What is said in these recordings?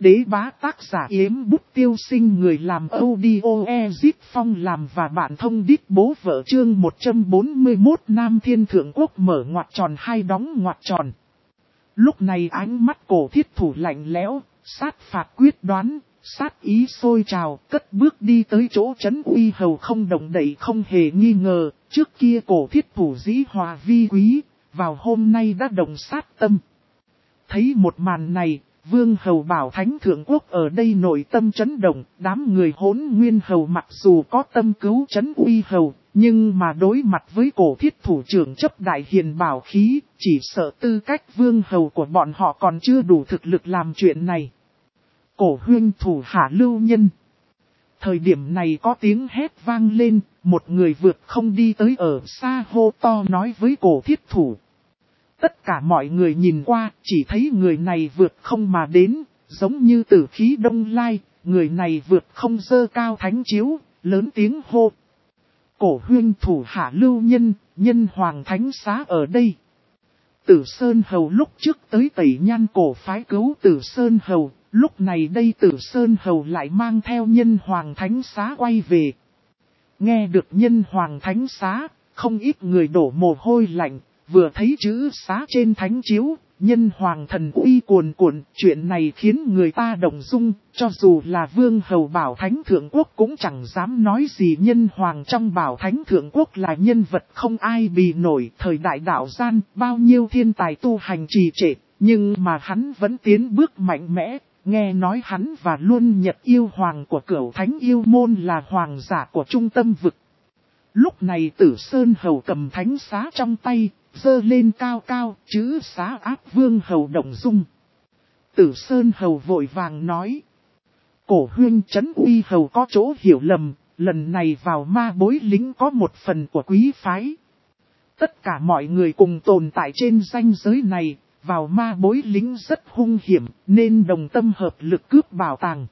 Đế bá tác giả Yếm Bút Tiêu Sinh, người làm audio Ezip Phong làm và bạn thông đít bố vợ. Chương 141 Nam Thiên Thượng Quốc mở ngoặc tròn hai đóng ngoặc tròn. Lúc này ánh mắt Cổ Thiết Thủ lạnh lẽo, sát phạt quyết đoán, sát ý sôi trào, cất bước đi tới chỗ Trấn Uy Hầu không động đậy không hề nghi ngờ. Trước kia Cổ Thiết Thủ dĩ hòa vi quý, vào hôm nay đã động sát tâm. Thấy một màn này, Vương Hầu Bảo Thánh Thượng Quốc ở đây nội tâm chấn động. Đám người Hỗn Nguyên Hầu mặc dù có tâm cứu Trấn Uy Hầu, nhưng mà đối mặt với Cổ Thiết Thủ trưởng chấp đại hiền bảo khí, chỉ sợ tư cách Vương Hầu của bọn họ còn chưa đủ thực lực làm chuyện này. Cổ huynh thủ hạ lưu nhân. Thời điểm này có tiếng hét vang lên, một người vượt không đi tới ở xa hô to nói với Cổ Thiết Thủ. Tất cả mọi người nhìn qua, chỉ thấy người này vượt không mà đến, giống như tử khí đông lai, người này vượt không dơ cao thánh chiếu, lớn tiếng hô. Cổ huynh thủ hạ lưu nhân, nhân hoàng thánh xá ở đây. Tử Sơn Hầu lúc trước tới Tẩy Nhan Cổ phái cứu Tử Sơn Hầu, lúc này đây Tử Sơn Hầu lại mang theo nhân hoàng thánh xá quay về. Nghe được nhân hoàng thánh xá, không ít người đổ mồ hôi lạnh. Vừa thấy chữ xá trên thánh chiếu, nhân hoàng thần uy cuồn cuộn, chuyện này khiến người ta động dung, cho dù là Vương Hầu Bảo Thánh Thượng Quốc cũng chẳng dám nói gì. Nhân hoàng trong Bảo Thánh Thượng Quốc là nhân vật không ai bì nổi. Thời đại đạo gian, bao nhiêu thiên tài tu hành trì trệ, nhưng mà hắn vẫn tiến bước mạnh mẽ. Nghe nói hắn và Luân Nhật Yêu Hoàng của Cửu Thánh Yêu Môn là hoàng giả của trung tâm vực. Lúc này Tử Sơn Hầu cầm thánh xá trong tay, giơ lên cao cao, chữ xá áp Vương Hầu động dung. Tử Sơn Hầu vội vàng nói. Cổ huynh Trấn Uy Hầu có chỗ hiểu lầm, lần này vào ma bối lính có một phần của quý phái. Tất cả mọi người cùng tồn tại trên ranh giới này, vào ma bối lính rất hung hiểm, nên đồng tâm hợp lực cướp bảo tàng.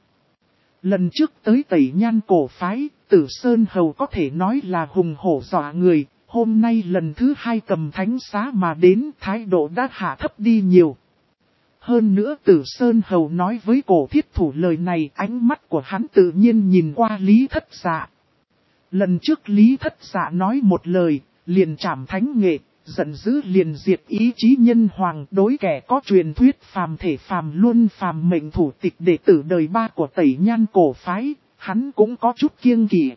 Lần trước tới Tẩy Nhan Cổ phái, Tử Sơn Hầu có thể nói là hùng hổ dọa người. Hôm nay lần thứ hai cầm thánh xá mà đến, thái độ đã hạ thấp đi nhiều. Hơn nữa Tử Sơn Hầu nói với Cổ Thiết Thủ lời này, ánh mắt của hắn tự nhiên nhìn qua Lý Thất Dạ. Lần trước Lý Thất Dạ nói một lời, liền trảm thánh nghệ, giận dữ liền diệt ý chí nhân hoàng. Đối kẻ có truyền thuyết phàm thể phàm luân phàm mệnh thủ tịch đệ tử đời 3 của Tẩy Nhan Cổ phái, hắn cũng có chút kiêng kỵ.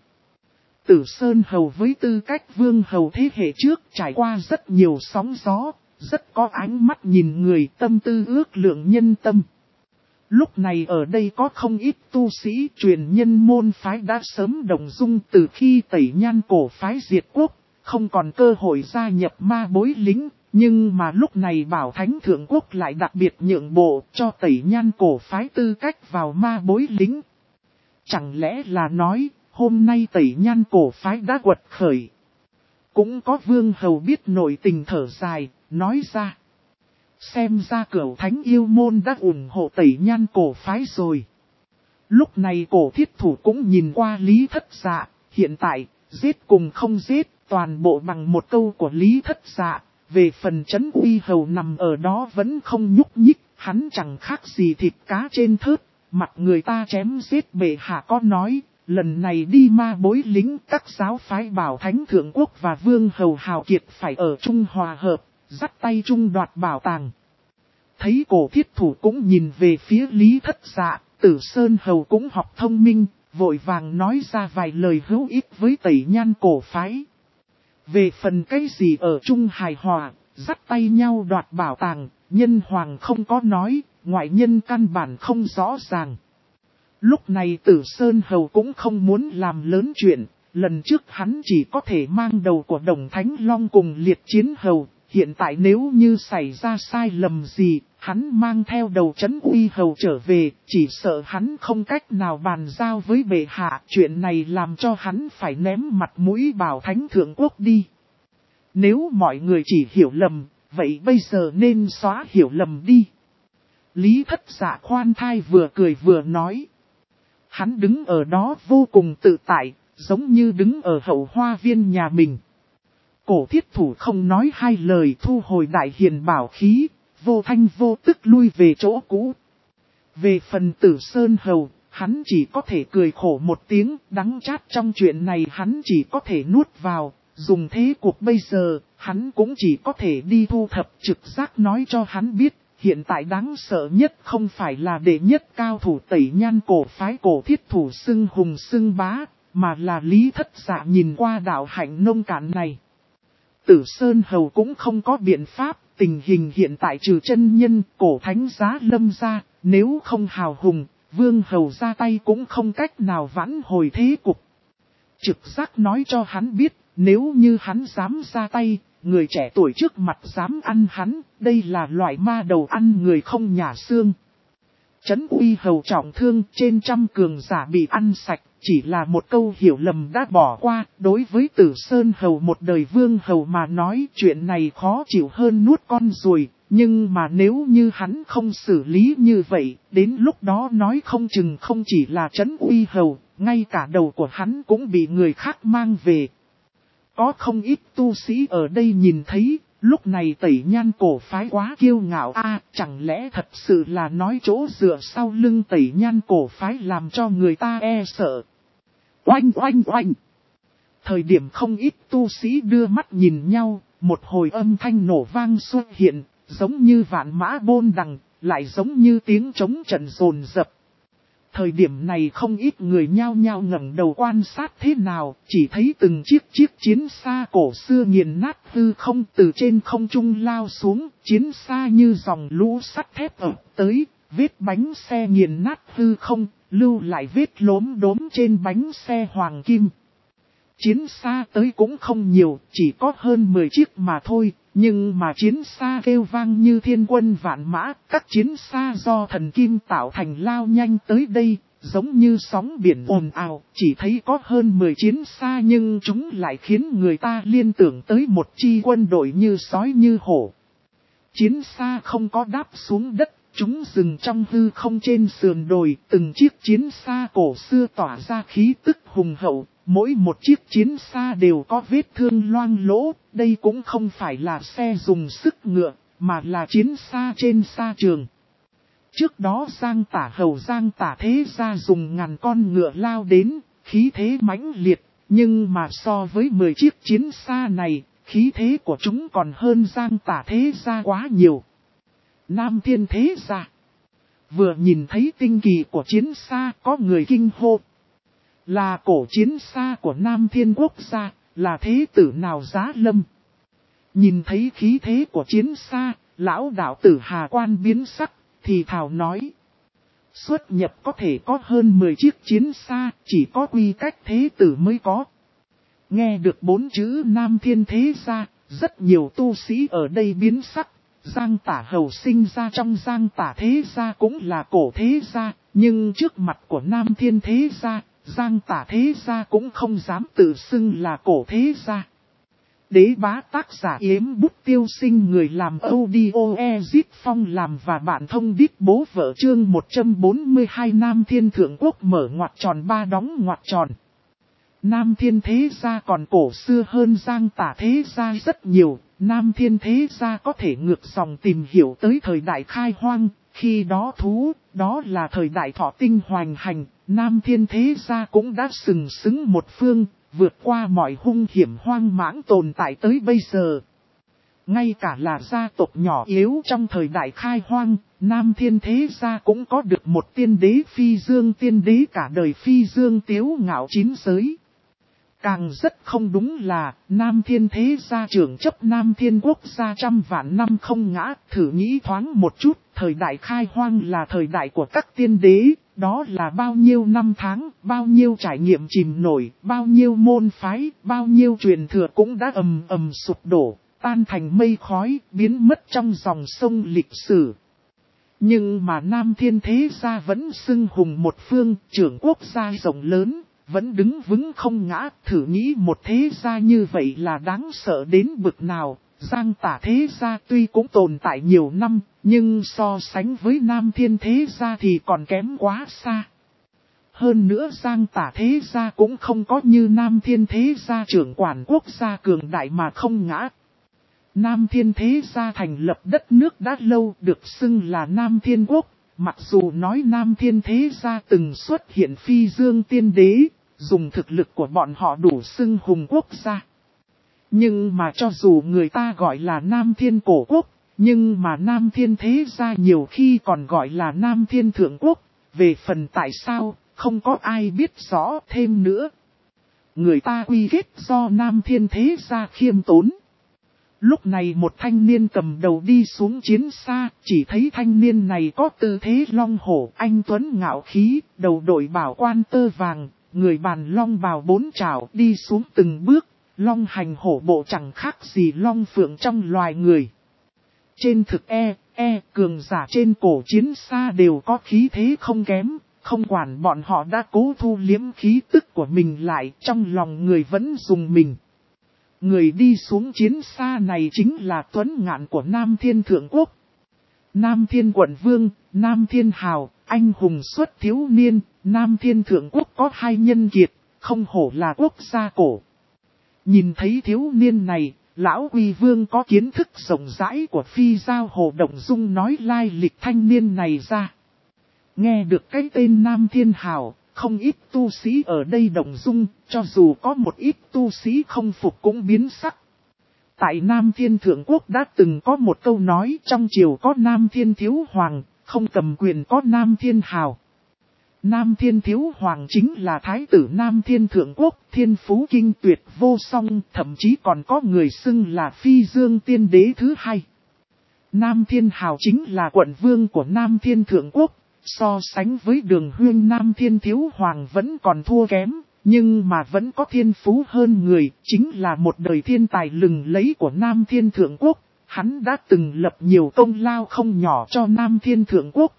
Tử Sơn Hầu với tư cách Vương Hầu thế hệ trước trải qua rất nhiều sóng gió, rất có ánh mắt nhìn người, tâm tư ước lượng nhân tâm. Lúc này ở đây có không ít tu sĩ truyền nhân môn phái đã sớm đồng dung từ khi Tẩy Nhan Cổ phái diệt quốc, không còn cơ hội gia nhập ma bối lính, nhưng mà lúc này Bảo Thánh Thượng Quốc lại đặc biệt nhượng bộ cho Tẩy Nhan Cổ phái tư cách vào ma bối lính. Chẳng lẽ là nói, hôm nay Tẩy Nhan Cổ phái đã quật khởi. Cũng có Vương Hầu biết nội tình thở dài, nói ra. Xem ra Cửu Thánh Yêu Môn đã ủng hộ Tẩy Nhan Cổ phái rồi. Lúc này Cổ Thiết Thủ cũng nhìn qua Lý Thất Dạ, hiện tại, giết cùng không giết, toàn bộ bằng một câu của Lý Thất Dạ. Về phần Trấn Uy Hầu nằm ở đó vẫn không nhúc nhích, hắn chẳng khác gì thịt cá trên thớt, mặt người ta chém giết. Bệ hạ có nói. Lần này đi ma bối lính, các giáo phái Bảo Thánh Thượng Quốc và Vương Hầu hào kiệt phải ở chung hòa hợp, dắt tay chung đoạt bảo tàng. Thấy Cổ Thiết Thủ cũng nhìn về phía Lý Thất Dạ, Tử Sơn Hầu cũng học thông minh, vội vàng nói ra vài lời hữu ích với Tẩy Nhan Cổ phái. Về phần cái gì ở chung hài hòa, dắt tay nhau đoạt bảo tàng, nhân hoàng không có nói, ngoại nhân căn bản không rõ ràng. Lúc này Tử Sơn Hầu cũng không muốn làm lớn chuyện, lần trước hắn chỉ có thể mang đầu của Đồng Thánh Long cùng Liệt Chiến Hầu, hiện tại nếu như xảy ra sai lầm gì, hắn mang theo đầu Trấn Uy Hầu trở về, chỉ sợ hắn không cách nào bàn giao với bệ hạ, chuyện này làm cho hắn phải ném mặt mũi Bảo Thánh Thượng Quốc đi. Nếu mọi người chỉ hiểu lầm, vậy bây giờ nên xóa hiểu lầm đi. Lý Thất Dạ khoan thai vừa cười vừa nói. Hắn đứng ở đó vô cùng tự tại, giống như đứng ở hậu hoa viên nhà mình. Cổ Thiết Thủ không nói hai lời thu hồi đại hiền bảo khí, vô thanh vô tức lui về chỗ cũ. Về phần Tử Sơn Hầu, hắn chỉ có thể cười khổ một tiếng, đắng chát trong chuyện này hắn chỉ có thể nuốt vào, dùng thế cuộc bây giờ, hắn cũng chỉ có thể đi thu thập trực giác nói cho hắn biết, hiện tại đáng sợ nhất không phải là đệ nhất cao thủ Tẩy Nhan cổ phái cổ thiết thủ xưng hùng xưng bá, mà là Lý Thất Dạ nhìn qua đạo hạnh nông cạn này. Tử Sơn Hầu cũng không có biện pháp, tình hình hiện tại trừ chân nhân cổ thánh giá lâm ra, nếu không hào hùng, Vương Hầu ra tay cũng không cách nào vãn hồi thế cục. Trực giác nói cho hắn biết, nếu như hắn dám ra tay, người trẻ tuổi trước mặt dám ăn hắn, đây là loại ma đầu ăn người không nhả xương. Trấn Uy Hầu trọng thương, trên trăm cường giả bị ăn sạch, chỉ là một câu hiểu lầm đã bỏ qua. Đối với Tử Sơn Hầu một đời Vương Hầu mà nói chuyện này khó chịu hơn nuốt con ruồi. Nhưng mà nếu như hắn không xử lý như vậy, đến lúc đó nói không chừng không chỉ là Trấn Uy Hầu, ngay cả đầu của hắn cũng bị người khác mang về. Có không ít tu sĩ ở đây nhìn thấy, lúc này Tẩy Nhan cổ phái quá kiêu ngạo chẳng lẽ thật sự là nói chỗ dựa sau lưng Tẩy Nhan cổ phái làm cho người ta e sợ. Oanh oanh oanh! Thời điểm không ít tu sĩ đưa mắt nhìn nhau, một hồi âm thanh nổ vang xuất hiện, giống như vạn mã bôn đằng, lại giống như tiếng trống trận dồn dập. Thời điểm này không ít người nhao nhao ngẩng đầu quan sát thế nào, chỉ thấy từng chiếc chiến xa cổ xưa nghiền nát hư không từ trên không trung lao xuống, chiến xa như dòng lũ sắt thép ập tới, vết bánh xe nghiền nát hư không, lưu lại vết lốm đốm trên bánh xe hoàng kim. Chiến xa tới cũng không nhiều, chỉ có hơn 10 chiếc mà thôi, nhưng mà chiến xa kêu vang như thiên quân vạn mã, các chiến xa do thần kim tạo thành lao nhanh tới đây, giống như sóng biển ồn ào, chỉ thấy có hơn 10 chiến xa nhưng chúng lại khiến người ta liên tưởng tới một chi quân đội như sói như hổ. Chiến xa không có đáp xuống đất, chúng dừng trong hư không trên sườn đồi, từng chiếc chiến xa cổ xưa tỏa ra khí tức hùng hậu. Mỗi một chiếc chiến xa đều có vết thương loang lỗ, đây cũng không phải là xe dùng sức ngựa, mà là chiến xa trên xa trường. Trước đó Giang Tả Hầu Giang Tả Thế Gia dùng ngàn con ngựa lao đến, khí thế mãnh liệt, nhưng mà so với 10 chiếc chiến xa này, khí thế của chúng còn hơn Giang Tả Thế Gia quá nhiều. Nam Thiên Thế Gia vừa nhìn thấy tinh kỳ của chiến xa có người kinh hô. Là cổ chiến xa của Nam Thiên Quốc gia, là thế tử nào giá lâm. Nhìn thấy khí thế của chiến xa, lão đạo tử Hà Quan biến sắc, thì thào nói. Xuất nhập có thể có hơn 10 chiếc chiến xa, chỉ có quy cách thế tử mới có. Nghe được 4 chữ Nam Thiên Thế Gia, rất nhiều tu sĩ ở đây biến sắc. Giang Tả Hầu sinh ra trong Giang Tả Thế Gia cũng là cổ thế gia, nhưng trước mặt của Nam Thiên Thế Gia, Giang Tả Thế Gia cũng không dám tự xưng là cổ thế gia. Đế bá tác giả Yếm Bút Tiêu Sinh, người làm audio Ezit Phong làm và bạn thông đít bố vợ chương 142. Nam Thiên Thượng Quốc mở ngoặc tròn 3 đóng ngoặc tròn. Nam Thiên Thế Gia còn cổ xưa hơn Giang Tả Thế Gia rất nhiều. Nam Thiên Thế Gia có thể ngược dòng tìm hiểu tới thời đại khai hoang, khi đó đó là thời đại Thọ Tinh hoành hành. Nam Thiên Thế Gia cũng đã sừng sững một phương, vượt qua mọi hung hiểm hoang mãng tồn tại tới bây giờ. Ngay cả là gia tộc nhỏ yếu trong thời đại khai hoang, Nam Thiên Thế Gia cũng có được một tiên đế phi dương tiên đế cả đời phi dương tiếu ngạo chín giới. Càng rất không đúng là, Nam Thiên Thế Gia trưởng chấp Nam Thiên Quốc gia trăm vạn năm không ngã, thử nghĩ thoáng một chút, thời đại khai hoang là thời đại của các tiên đế, đó là bao nhiêu năm tháng, bao nhiêu trải nghiệm chìm nổi, bao nhiêu môn phái, bao nhiêu truyền thừa cũng đã ầm ầm sụp đổ, tan thành mây khói, biến mất trong dòng sông lịch sử. Nhưng mà Nam Thiên Thế Gia vẫn xưng hùng một phương, trưởng quốc gia rộng lớn. Vẫn đứng vững không ngã, thử nghĩ một thế gia như vậy là đáng sợ đến bực nào. Giang Tả Thế Gia tuy cũng tồn tại nhiều năm, nhưng so sánh với Nam Thiên Thế Gia thì còn kém quá xa. Hơn nữa Giang Tả Thế Gia cũng không có như Nam Thiên Thế Gia trưởng quản quốc gia cường đại mà không ngã. Nam Thiên Thế Gia thành lập đất nước đã lâu, được xưng là Nam Thiên Quốc. Mặc dù nói Nam Thiên thế gia từng xuất hiện phi dương tiên đế, dùng thực lực của bọn họ đủ xưng hùng quốc gia. Nhưng mà cho dù người ta gọi là Nam Thiên cổ quốc, nhưng mà Nam Thiên thế gia nhiều khi còn gọi là Nam Thiên thượng quốc. Về phần tại sao, không có ai biết rõ thêm nữa. Người ta quy kết do Nam Thiên thế gia khiêm tốn. Lúc này một thanh niên cầm đầu đi xuống chiến xa, chỉ thấy thanh niên này có tư thế long hổ, anh tuấn ngạo khí, đầu đội bảo quan tơ vàng, người bàn long bào bốn trảo đi xuống từng bước, long hành hổ bộ chẳng khác gì long phượng trong loài người. Trên thực cường giả trên cổ chiến xa đều có khí thế không kém, không quản bọn họ đã cố thu liếm khí tức của mình lại, trong lòng người vẫn dùng mình. Người đi xuống chiến xa này chính là Tuấn Ngạn của Nam Thiên Thượng Quốc. Nam Thiên Quận Vương, Nam Thiên Hào, anh hùng xuất thiếu niên, Nam Thiên Thượng Quốc có hai nhân kiệt, không hổ là quốc gia cổ. Nhìn thấy thiếu niên này, Lão Uy Vương có kiến thức rộng rãi của Phi Giao Hồ Động Dung nói lai lịch thanh niên này ra. Nghe được cái tên Nam Thiên Hào, không ít tu sĩ ở đây Động Dung, cho dù có một ít tu sĩ không phục cũng biến sắc. Tại Nam Thiên Thượng Quốc đã từng có một câu nói trong triều có Nam Thiên Thiếu Hoàng, không cầm quyền có Nam Thiên Hào. Nam Thiên Thiếu Hoàng chính là Thái tử Nam Thiên Thượng Quốc, thiên phú kinh tuyệt vô song, thậm chí còn có người xưng là Phi Dương Tiên Đế thứ hai. Nam Thiên Hào chính là quận vương của Nam Thiên Thượng Quốc, so sánh với Đường Huyên Nam Thiên Thiếu Hoàng vẫn còn thua kém, nhưng mà vẫn có thiên phú hơn người, chính là một đời thiên tài lừng lẫy của Nam Thiên Thượng Quốc, hắn đã từng lập nhiều công lao không nhỏ cho Nam Thiên Thượng Quốc.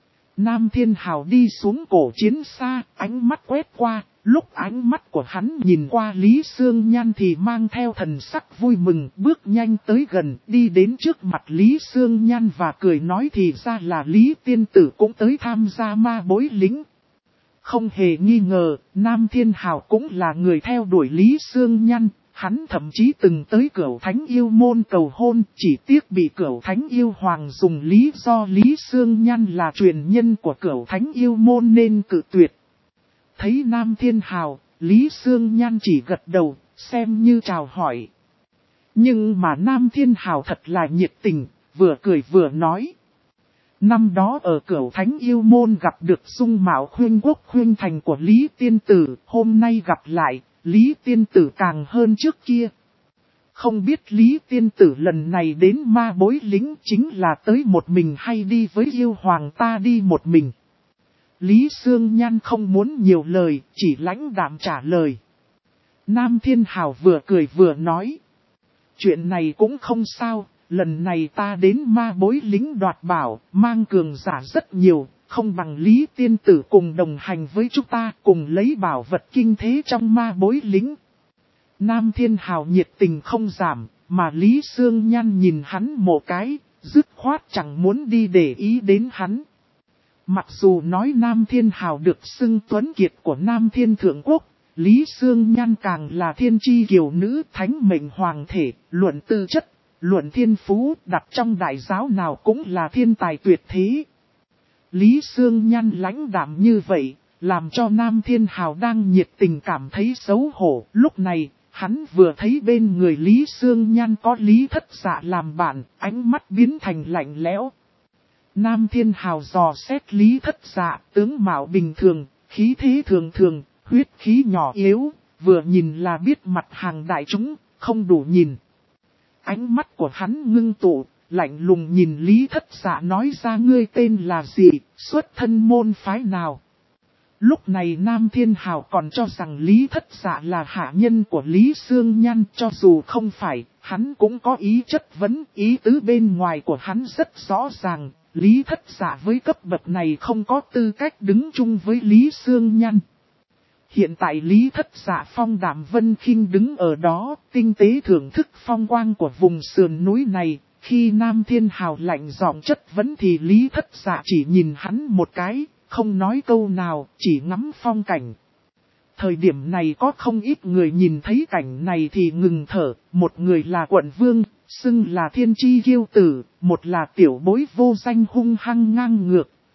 Nam Thiên Hào đi xuống cổ chiến xa, ánh mắt quét qua, lúc ánh mắt của hắn nhìn qua Lý Sương Nhan thì mang theo thần sắc vui mừng, bước nhanh tới gần, đi đến trước mặt Lý Sương Nhan và cười nói thì ra là Lý Tiên Tử cũng tới tham gia ma bối lính. Không hề nghi ngờ, Nam Thiên Hào cũng là người theo đuổi Lý Sương Nhan. Hắn thậm chí từng tới Cửu Thánh Yêu Môn cầu hôn, chỉ tiếc bị Cửu Thánh Yêu Hoàng dùng lý do Lý Sương Nhan là truyền nhân của Cửu Thánh Yêu Môn nên cự tuyệt. Thấy Nam Thiên Hào, Lý Sương Nhan chỉ gật đầu, xem như chào hỏi. Nhưng mà Nam Thiên Hào thật là nhiệt tình, vừa cười vừa nói. Năm đó ở Cửu Thánh Yêu Môn gặp được dung mạo khuyên quốc khuyên thành của Lý Tiên Tử, hôm nay gặp lại. Lý Tiên Tử càng hơn trước kia. Không biết Lý Tiên Tử lần này đến ma bối lính chính là tới một mình hay đi với yêu hoàng ta đi một mình. Lý Sương Nhan không muốn nhiều lời, chỉ lãnh đạm trả lời. Nam Thiên Hào vừa cười vừa nói. Chuyện này cũng không sao, lần này ta đến ma bối lính đoạt bảo, mang cường giả rất nhiều. Không bằng Lý Tiên Tử cùng đồng hành với chúng ta cùng lấy bảo vật kinh thế trong ma bối lính. Nam Thiên Hào nhiệt tình không giảm, mà Lý Sương Nhan nhìn hắn một cái, dứt khoát chẳng muốn đi để ý đến hắn. Mặc dù nói Nam Thiên Hào được xưng tuấn kiệt của Nam Thiên Thượng Quốc, Lý Sương Nhan càng là thiên chi kiều nữ thánh mệnh hoàng thể, luận tư chất, luận thiên phú đặt trong đại giáo nào cũng là thiên tài tuyệt thế. Lý Sương Nhan lãnh đạm như vậy, làm cho Nam Thiên Hào đang nhiệt tình cảm thấy xấu hổ. Lúc này, hắn vừa thấy bên người Lý Sương Nhan có Lý Thất Dạ làm bạn, ánh mắt biến thành lạnh lẽo. Nam Thiên Hào dò xét Lý Thất Dạ, tướng mạo bình thường, khí thế thường thường, huyết khí nhỏ yếu, vừa nhìn là biết mặt hàng đại chúng, không đủ nhìn. Ánh mắt của hắn ngưng tụ. Lạnh lùng nhìn Lý Thất Dạ nói ra ngươi tên là gì, xuất thân môn phái nào. Lúc này Nam Thiên Hào còn cho rằng Lý Thất Dạ là hạ nhân của Lý Sương Nhan, cho dù không phải, hắn cũng có ý chất vấn, ý tứ bên ngoài của hắn rất rõ ràng, Lý Thất Dạ với cấp bậc này không có tư cách đứng chung với Lý Sương Nhan. Hiện tại Lý Thất Dạ phong đạm vân khinh đứng ở đó, tinh tế thưởng thức phong quang của vùng sườn núi này. Khi Nam Thiên Hào lạnh giọng chất vấn thì Lý Thất Dạ chỉ nhìn hắn một cái, không nói câu nào, chỉ ngắm phong cảnh. Thời điểm này có không ít người nhìn thấy cảnh này thì ngừng thở, một người là quận vương, xưng là thiên chi kiêu tử, một là tiểu bối vô danh hung hăng ngang ngược,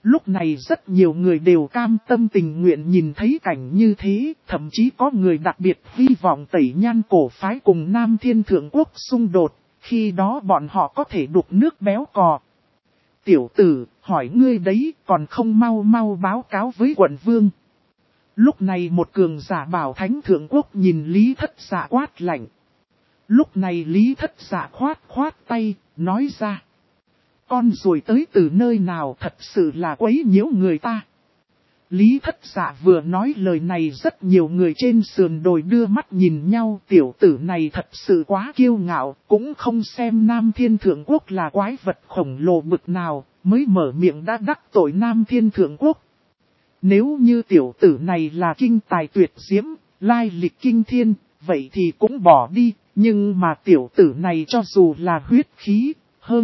Lúc này rất nhiều người đều cam tâm tình nguyện nhìn thấy cảnh như thế, thậm chí có người đặc biệt hy vọng Tẩy Nhan cổ phái cùng Nam Thiên Thượng Quốc xung đột, khi đó bọn họ có thể đục nước béo cò. Tiểu tử, hỏi ngươi đấy, còn không mau mau báo cáo với quận vương. Lúc này một cường giả Bảo Thánh Thượng Quốc nhìn Lý Thất Dạ quát lạnh. Lúc này Lý Thất Dạ khoát tay, nói ra. Con ruồi tới từ nơi nào thật sự là quấy nhiễu người ta. Lý Thất Dạ vừa nói lời này rất nhiều người trên sườn đồi đưa mắt nhìn nhau. Tiểu tử này thật sự quá kiêu ngạo, cũng không xem Nam Thiên Thượng Quốc là quái vật khổng lồ bực nào, mới mở miệng đã đắc tội Nam Thiên Thượng Quốc. Nếu như tiểu tử này là kinh tài tuyệt diễm, lai lịch kinh thiên, vậy thì cũng bỏ đi, nhưng mà tiểu tử này cho dù là huyết khí, hơn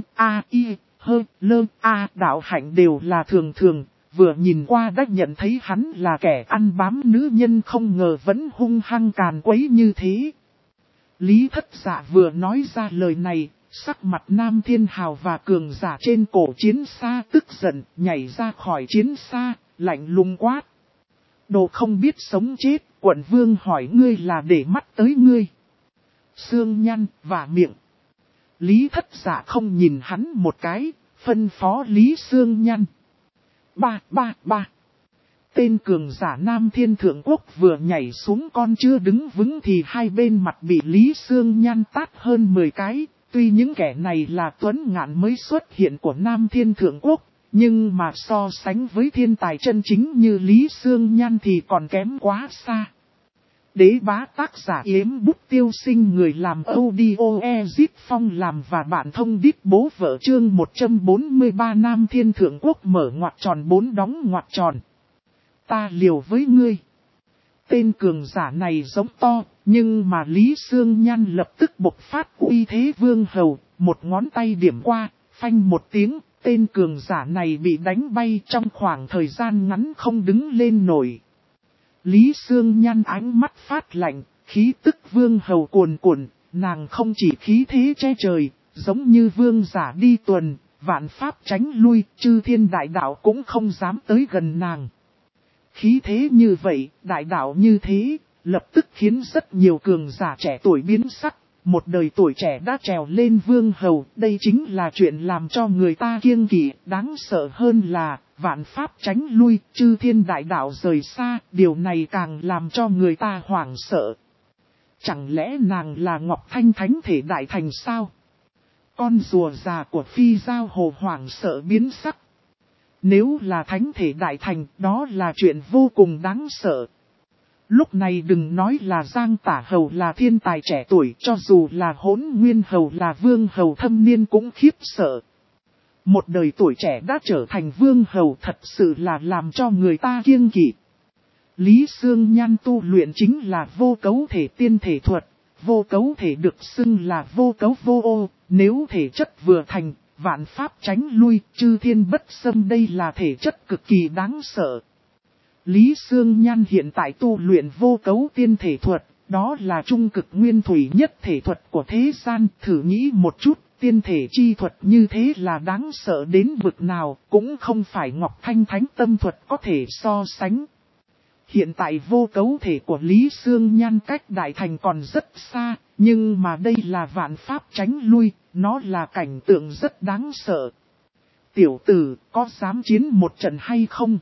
đạo hạnh đều là thường, vừa nhìn qua đã nhận thấy hắn là kẻ ăn bám nữ nhân, không ngờ vẫn hung hăng càn quấy như thế. Lý Thất Dạ vừa nói ra lời này, sắc mặt Nam Thiên Hào và cường giả trên cổ chiến xa tức giận, nhảy ra khỏi chiến xa, lạnh lùng quát. Đồ không biết sống chết, quận vương hỏi ngươi là để mắt tới ngươi. Xương nhăn và miệng. Lý Thất Dạ không nhìn hắn một cái, phân phó Lý Xương nhăn. Ba. Tên cường giả Nam Thiên Thượng Quốc vừa nhảy xuống con chưa đứng vững thì hai bên mặt bị Lý Xương nhăn tát hơn 10 cái. Tuy những kẻ này là tuấn ngạn mới xuất hiện của Nam Thiên Thượng Quốc, nhưng mà so sánh với thiên tài chân chính như Lý Xương nhăn thì còn kém quá xa. Đế bá tác giả Yếm Bút Tiêu Sinh, người làm audio Ezip Phong làm và bạn thông đít bố vợ chương 143 Nam Thiên Thượng Quốc mở ngoặc tròn 4 đóng ngoặc tròn. Ta liều với ngươi. Tên cường giả này giống to, nhưng mà Lý Xương nhăn lập tức bộc phát uy thế vương hầu, một ngón tay điểm qua, phanh một tiếng, tên cường giả này bị đánh bay trong khoảng thời gian ngắn không đứng lên nổi. Lý Xương nhăn ánh mắt phát lạnh, khí tức vương hầu cuồn cuộn, nàng không chỉ khí thế che trời, giống như vương giả đi tuần, vạn pháp tránh lui, chư thiên đại đạo cũng không dám tới gần nàng. Khí thế như vậy, đại đạo như thế, lập tức khiến rất nhiều cường giả trẻ tuổi biến sắc, một đời tuổi trẻ đã trèo lên vương hầu, đây chính là chuyện làm cho người ta kiêng kỵ, đáng sợ hơn là vạn pháp tránh lui, chư thiên đại đạo rời xa, điều này càng làm cho người ta hoảng sợ. Chẳng lẽ nàng là Ngọc Thanh Thánh Thể Đại Thành sao? Con rùa già của Phi Giao Hồ hoảng sợ biến sắc. Nếu là Thánh Thể Đại Thành, đó là chuyện vô cùng đáng sợ. Lúc này đừng nói là Giang Tả Hầu là thiên tài trẻ tuổi, cho dù là Hỗn Nguyên Hầu là vương hầu thâm niên cũng khiếp sợ. Một đời tuổi trẻ đã trở thành vương hầu thật sự là làm cho người ta kiêng kỵ. Lý Xương nhan tu luyện chính là vô cấu thể tiên thể thuật, vô cấu thể được xưng là vô cấu vô ô, nếu thể chất vừa thành, vạn pháp tránh lui, chư thiên bất xâm, đây là thể chất cực kỳ đáng sợ. Lý Xương nhan hiện tại tu luyện vô cấu tiên thể thuật, đó là trung cực nguyên thủy nhất thể thuật của thế gian, thử nghĩ một chút. Tiên thể chi thuật như thế là đáng sợ đến vực nào, cũng không phải Ngọc Thanh Thánh Tâm thuật có thể so sánh. Hiện tại vô cấu thể của Lý Xương nhan cách đại thành còn rất xa, nhưng mà đây là vạn pháp tránh lui, nó là cảnh tượng rất đáng sợ. Tiểu tử, có dám chiến một trận hay không?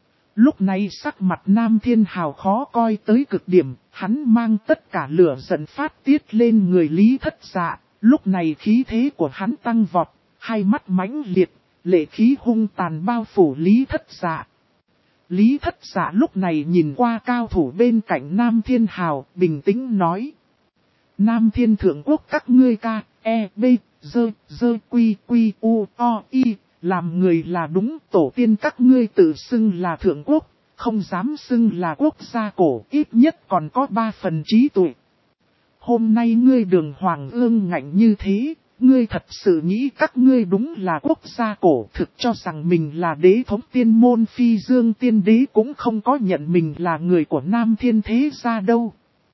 Lúc này sắc mặt Nam Thiên Hào khó coi tới cực điểm, hắn mang tất cả lửa giận phát tiết lên người Lý Thất Dạ. Lúc này khí thế của hắn tăng vọt, hai mắt mãnh liệt, lệ khí hung tàn bao phủ Lý Thất Dạ. Lý Thất Dạ lúc này nhìn qua cao thủ bên cạnh Nam Thiên Hào, bình tĩnh nói. Nam Thiên Thượng Quốc các ngươi ca, e, b, dơ, quy, u, o, y, làm người là đúng, tổ tiên các ngươi tự xưng là Thượng Quốc, không dám xưng là quốc gia cổ, ít nhất còn có 3 phần trí tuệ. Hôm nay ngươi đường hoàng ương ngạnh như thế, ngươi thật sự nghĩ các ngươi đúng là quốc gia cổ, thực cho rằng mình là đế thống tiên môn Phi Dương tiên đế cũng không có nhận mình là người của Nam Thiên thế gia đâu.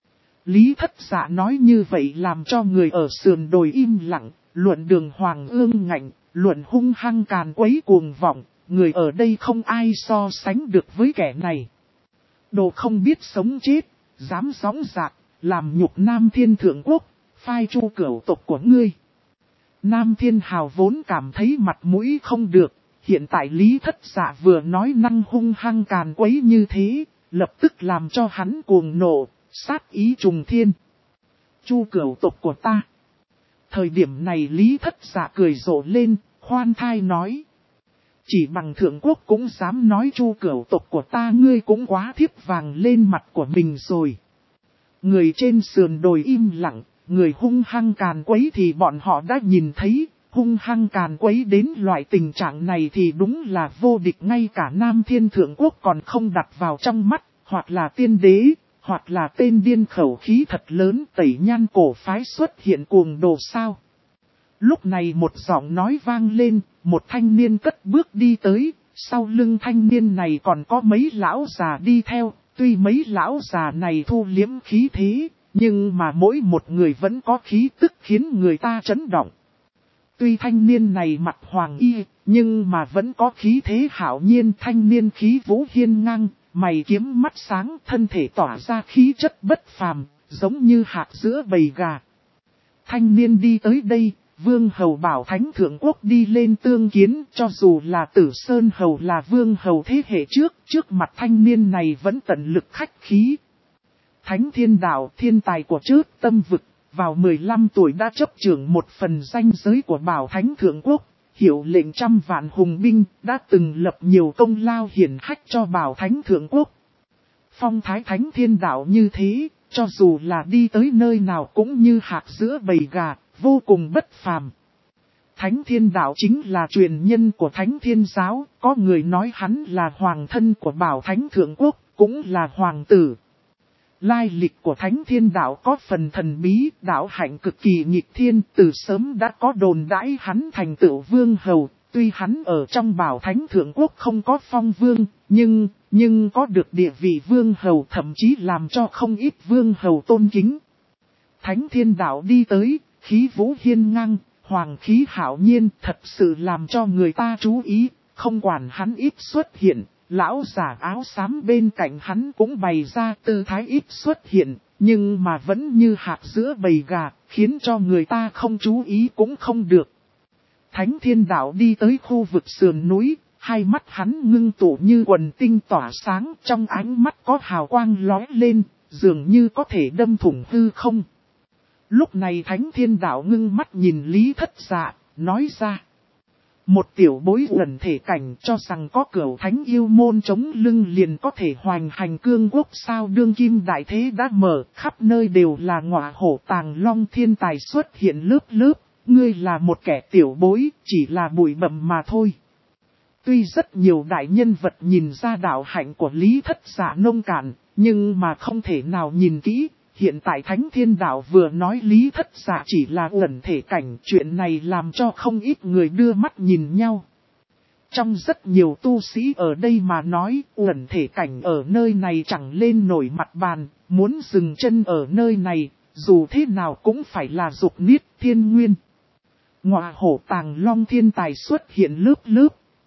Lý Thất Dạ nói như vậy làm cho người ở sườn đồi im lặng, luận đường hoàng ương ngạnh, luận hung hăng càn quấy cuồng vọng, người ở đây không ai so sánh được với kẻ này. Đồ không biết sống chết, dám sóng dạc, làm nhục Nam Thiên Thượng Quốc, phai chu cửu tộc của ngươi. Nam Thiên Hào vốn cảm thấy mặt mũi không được, hiện tại Lý Thất Dạ vừa nói năng hung hăng càn quấy như thế, lập tức làm cho hắn cuồng nộ, sát ý trùng thiên. Chu cửu tộc của ta. Thời điểm này Lý Thất Dạ cười rộ lên, khoan thai nói. Chỉ bằng Thượng Quốc cũng dám nói chu cửu tộc của ta, ngươi cũng quá thiếp vàng lên mặt của mình rồi. Người trên sườn đồi im lặng, người hung hăng càn quấy thì bọn họ đã nhìn thấy, hung hăng càn quấy đến loại tình trạng này thì đúng là vô địch, ngay cả Nam Thiên Thượng Quốc còn không đặt vào trong mắt, hoặc là tiên đế, hoặc là tên điên khẩu khí thật lớn tẩy nhan cổ phái xuất hiện cuồng đồ sao. Lúc này một giọng nói vang lên, một thanh niên cất bước đi tới, sau lưng thanh niên này còn có mấy lão già đi theo, tuy mấy lão già này thu liếm khí thế, nhưng mà mỗi một người vẫn có khí tức khiến người ta chấn động. Tuy thanh niên này mặt hoàng y, nhưng mà vẫn có khí thế hảo nhiên, thanh niên khí vũ hiên ngang, mày kiếm mắt sáng, thân thể tỏa ra khí chất bất phàm, giống như hạt giữa bầy gà. Thanh niên đi tới đây, Vương Hầu bảo Thánh Thượng Quốc đi lên tương kiến, cho dù là Tử Sơn Hầu là Vương Hầu thế hệ trước mặt thanh niên này vẫn tận lực khách khí. Thánh Thiên Đạo, thiên tài của Trớt Tâm Vực, vào 15 tuổi đã chấp trưởng một phần danh giới của Bảo Thánh Thượng Quốc, hiệu lệnh 100 vạn hùng binh, đã từng lập nhiều công lao hiển hách cho Bảo Thánh Thượng Quốc. Phong thái Thánh Thiên Đạo như thế, cho dù là đi tới nơi nào cũng như hạt giữa bầy gà, vô cùng bất phàm. Thánh Thiên Đạo chính là truyền nhân của Thánh Thiên Giáo, có người nói hắn là hoàng thân của Bảo Thánh Thượng Quốc, cũng là hoàng tử. Lai lịch của Thánh Thiên Đạo có phần thần bí, đạo hạnh cực kỳ nghịch thiên, từ sớm đã có đồn đãi hắn thành tựu vương hầu, tuy hắn ở trong Bảo Thánh Thượng Quốc không có phong vương, nhưng có được địa vị vương hầu, thậm chí làm cho không ít vương hầu tôn kính. Thánh Thiên Đạo đi tới, khí vũ hiên ngang, hoàng khí hảo nhiên, thật sự làm cho người ta chú ý, không quản hắn ít xuất hiện. Lão giả áo xám bên cạnh hắn cũng bày ra tư thái ít xuất hiện, nhưng mà vẫn như hạt giữa bầy gà, khiến cho người ta không chú ý cũng không được. Thánh Thiên Đạo đi tới khu vực sườn núi, hai mắt hắn ngưng tụ như quần tinh tỏa sáng, trong ánh mắt có hào quang lóe lên, dường như có thể đâm thủng hư không. Lúc này Thánh Thiên Đạo ngưng mắt nhìn Lý Thất Dạ, nói ra. Một tiểu bối ẩn thể cảnh cho rằng có cửu thánh yêu môn chống lưng liền có thể hoành hành cương quốc sao, đương kim đại thế đã mở, khắp nơi đều là ngọa hổ tàng long thiên tài xuất hiện lớp lớp, ngươi là một kẻ tiểu bối, chỉ là bụi bặm mà thôi. Tuy rất nhiều đại nhân vật nhìn ra đạo hạnh của Lý Thất Dạ nông cạn, nhưng mà không thể nào nhìn kỹ. Hiện tại Thánh Thiên Đạo vừa nói Lý Thất Dạ chỉ là ẩn thể cảnh, chuyện này làm cho không ít người đưa mắt nhìn nhau. Trong rất nhiều tu sĩ ở đây mà nói, ẩn thể cảnh ở nơi này chẳng lên nổi mặt bàn, muốn dừng chân ở nơi này, dù thế nào cũng phải là dục niết thiên nguyên. Ngọa hổ tàng long thiên tài xuất hiện lớp lớp.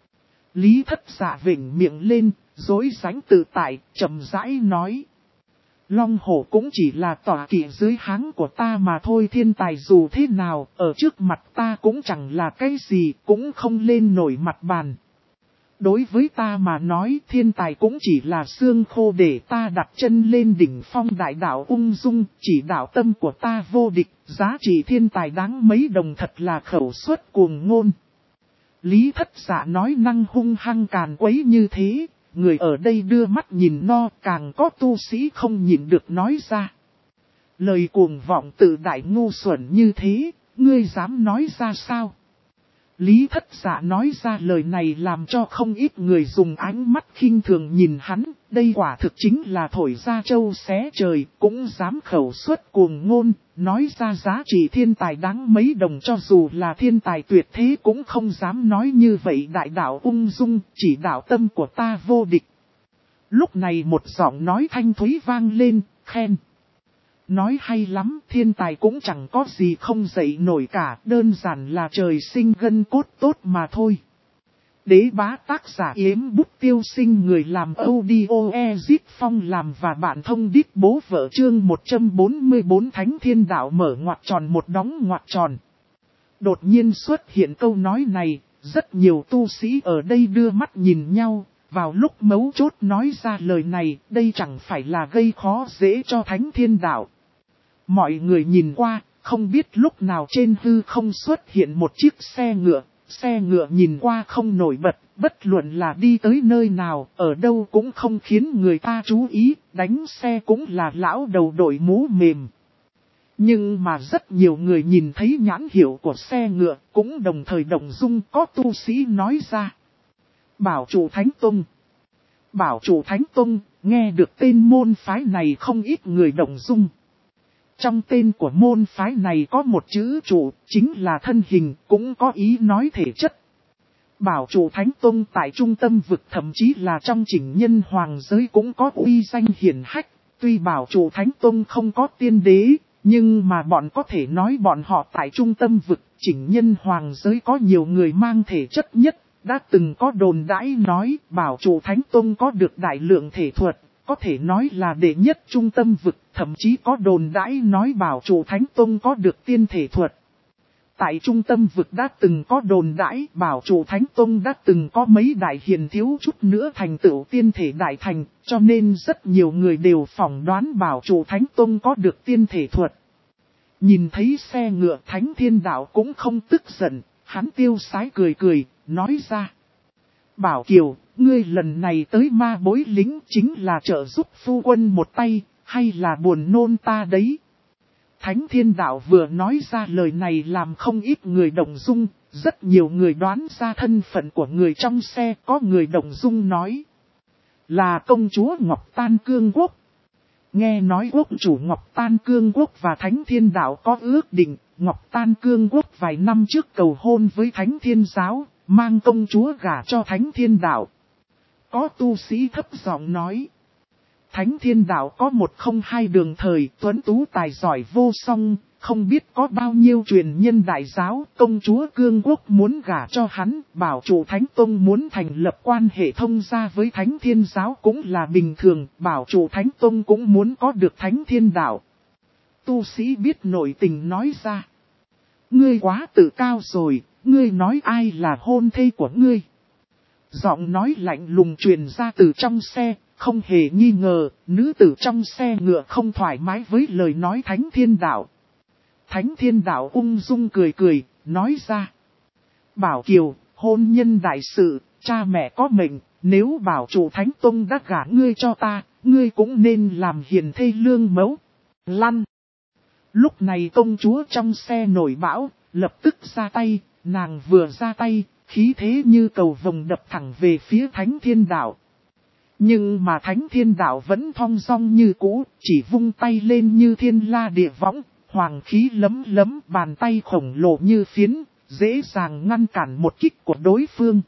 Lý Thất Dạ vểnh miệng lên, dối rãnh tự tại, chậm rãi nói. Long hổ cũng chỉ là tọa kỵ dưới háng của ta mà thôi, thiên tài dù thế nào, ở trước mặt ta cũng chẳng là cái gì, cũng không lên nổi mặt bàn. Đối với ta mà nói, thiên tài cũng chỉ là xương khô để ta đặt chân lên đỉnh phong đại đạo ung dung, chỉ đạo tâm của ta vô địch, giá trị thiên tài đáng mấy đồng thật là khẩu suất cuồng ngôn. Lý Thất Dạ nói năng hung hăng càn quấy như thế. Người ở đây đưa mắt nhìn no, càng có tu sĩ không nhịn được nói ra. Lời cuồng vọng tự đại ngu xuẩn như thế, ngươi dám nói ra sao? Lý Thất Dạ nói ra lời này làm cho không ít người dùng ánh mắt khinh thường nhìn hắn, đây quả thực chính là thổi ra trâu xé trời, cũng dám khẩu suất cuồng ngôn, nói ra giá trị thiên tài đáng mấy đồng, cho dù là thiên tài tuyệt thế cũng không dám nói như vậy. Đại đạo ung dung, chỉ đạo tâm của ta vô địch. Lúc này một giọng nói thanh thúy vang lên, khen. Nói hay lắm, thiên tài cũng chẳng có gì không dậy nổi cả, đơn giản là trời sinh gân cốt tốt mà thôi. Đế bá tác giả Yếm Bút Tiêu Sinh, người làm audio Ezit Phong làm và bạn thông đít bố vợ. Chương 144 Thánh Thiên Đạo mở ngoặc tròn một đóng ngoặc tròn. Đột nhiên xuất hiện câu nói này, rất nhiều tu sĩ ở đây đưa mắt nhìn nhau, vào lúc mấu chốt nói ra lời này, đây chẳng phải là gây khó dễ cho Thánh Thiên Đạo. Mọi người nhìn qua, không biết lúc nào trên hư không xuất hiện một chiếc xe ngựa nhìn qua không nổi bật, bất luận là đi tới nơi nào, ở đâu cũng không khiến người ta chú ý, đánh xe cũng là lão đầu đội mũ mềm. Nhưng mà rất nhiều người nhìn thấy nhãn hiệu của xe ngựa, cũng đồng thời động dung. Có tu sĩ nói ra: Bảo chủ Thánh Tông. Bảo chủ Thánh Tông, nghe được tên môn phái này không ít người động dung. Trong tên của môn phái này có một chữ chủ, chính là thân hình, cũng có ý nói thể chất. Bảo chủ Thánh Tông tại trung tâm vực, thậm chí là trong chỉnh nhân hoàng giới cũng có uy danh hiển hách. Tuy bảo chủ Thánh Tông không có tiên đế, nhưng mà bọn có thể nói bọn họ tại trung tâm vực, chỉnh nhân hoàng giới có nhiều người mang thể chất nhất. Đã từng có đồn đãi nói bảo chủ Thánh Tông có được đại lượng thể thuật, có thể nói là đệ nhất trung tâm vực, thậm chí có đồn đãi nói bảo chủ Thánh Tông có được tiên thể thuật. Tại trung tâm vực đã từng có đồn đãi bảo chủ Thánh Tông đã từng có mấy đại hiền thiếu chút nữa thành tựu tiên thể đại thành, cho nên rất nhiều người đều phỏng đoán bảo chủ Thánh Tông có được tiên thể thuật. Nhìn thấy xe ngựa, Thánh Thiên Đạo cũng không tức giận, hắn tiêu sái cười cười, nói ra: Bảo Kiều, ngươi lần này tới ma bối lính chính là trợ giúp phu quân một tay, hay là buồn nôn ta đấy? Thánh Thiên Đạo vừa nói ra lời này làm không ít người động dung, rất nhiều người đoán ra thân phận của người trong xe. Có người động dung nói là công chúa Ngọc Tan Cương Quốc. Nghe nói quốc chủ Ngọc Tan Cương Quốc và Thánh Thiên Đạo có ước định, Ngọc Tan Cương Quốc vài năm trước cầu hôn với Thánh Thiên Giáo, mang công chúa gả cho Thánh Thiên Đạo. Có tu sĩ thấp giọng nói: Thánh Thiên Đạo có một không hai đường thời, tuấn tú tài giỏi vô song, không biết có bao nhiêu truyền nhân đại giáo. Công chúa Cương Quốc muốn gả cho hắn, bảo chủ Thánh Tông muốn thành lập quan hệ thông gia với Thánh Thiên Giáo cũng là bình thường, bảo chủ Thánh Tông cũng muốn có được Thánh Thiên Đạo. Tu sĩ biết nội tình nói ra: Ngươi quá tự cao rồi, ngươi nói ai là hôn thê của ngươi? Giọng nói lạnh lùng truyền ra từ trong xe. Không hề nghi ngờ, nữ tử trong xe ngựa không thoải mái với lời nói Thánh Thiên Đạo. Thánh Thiên Đạo ung dung cười cười, nói ra: Bảo Kiều, hôn nhân đại sự, cha mẹ có mệnh, nếu bảo chủ Thánh Tông đã gả ngươi cho ta, ngươi cũng nên làm hiền thê lương mẫu. Lăn! Lúc này công chúa trong xe nổi bão, lập tức ra tay, nàng vừa ra tay, khí thế như cầu vồng đập thẳng về phía Thánh Thiên Đạo. Nhưng mà Thánh Thiên Đạo vẫn thong dong như cũ, chỉ vung tay lên như thiên la địa võng, hoàng khí lấm lấm, bàn tay khổng lồ như phiến, dễ dàng ngăn cản một kích của đối phương.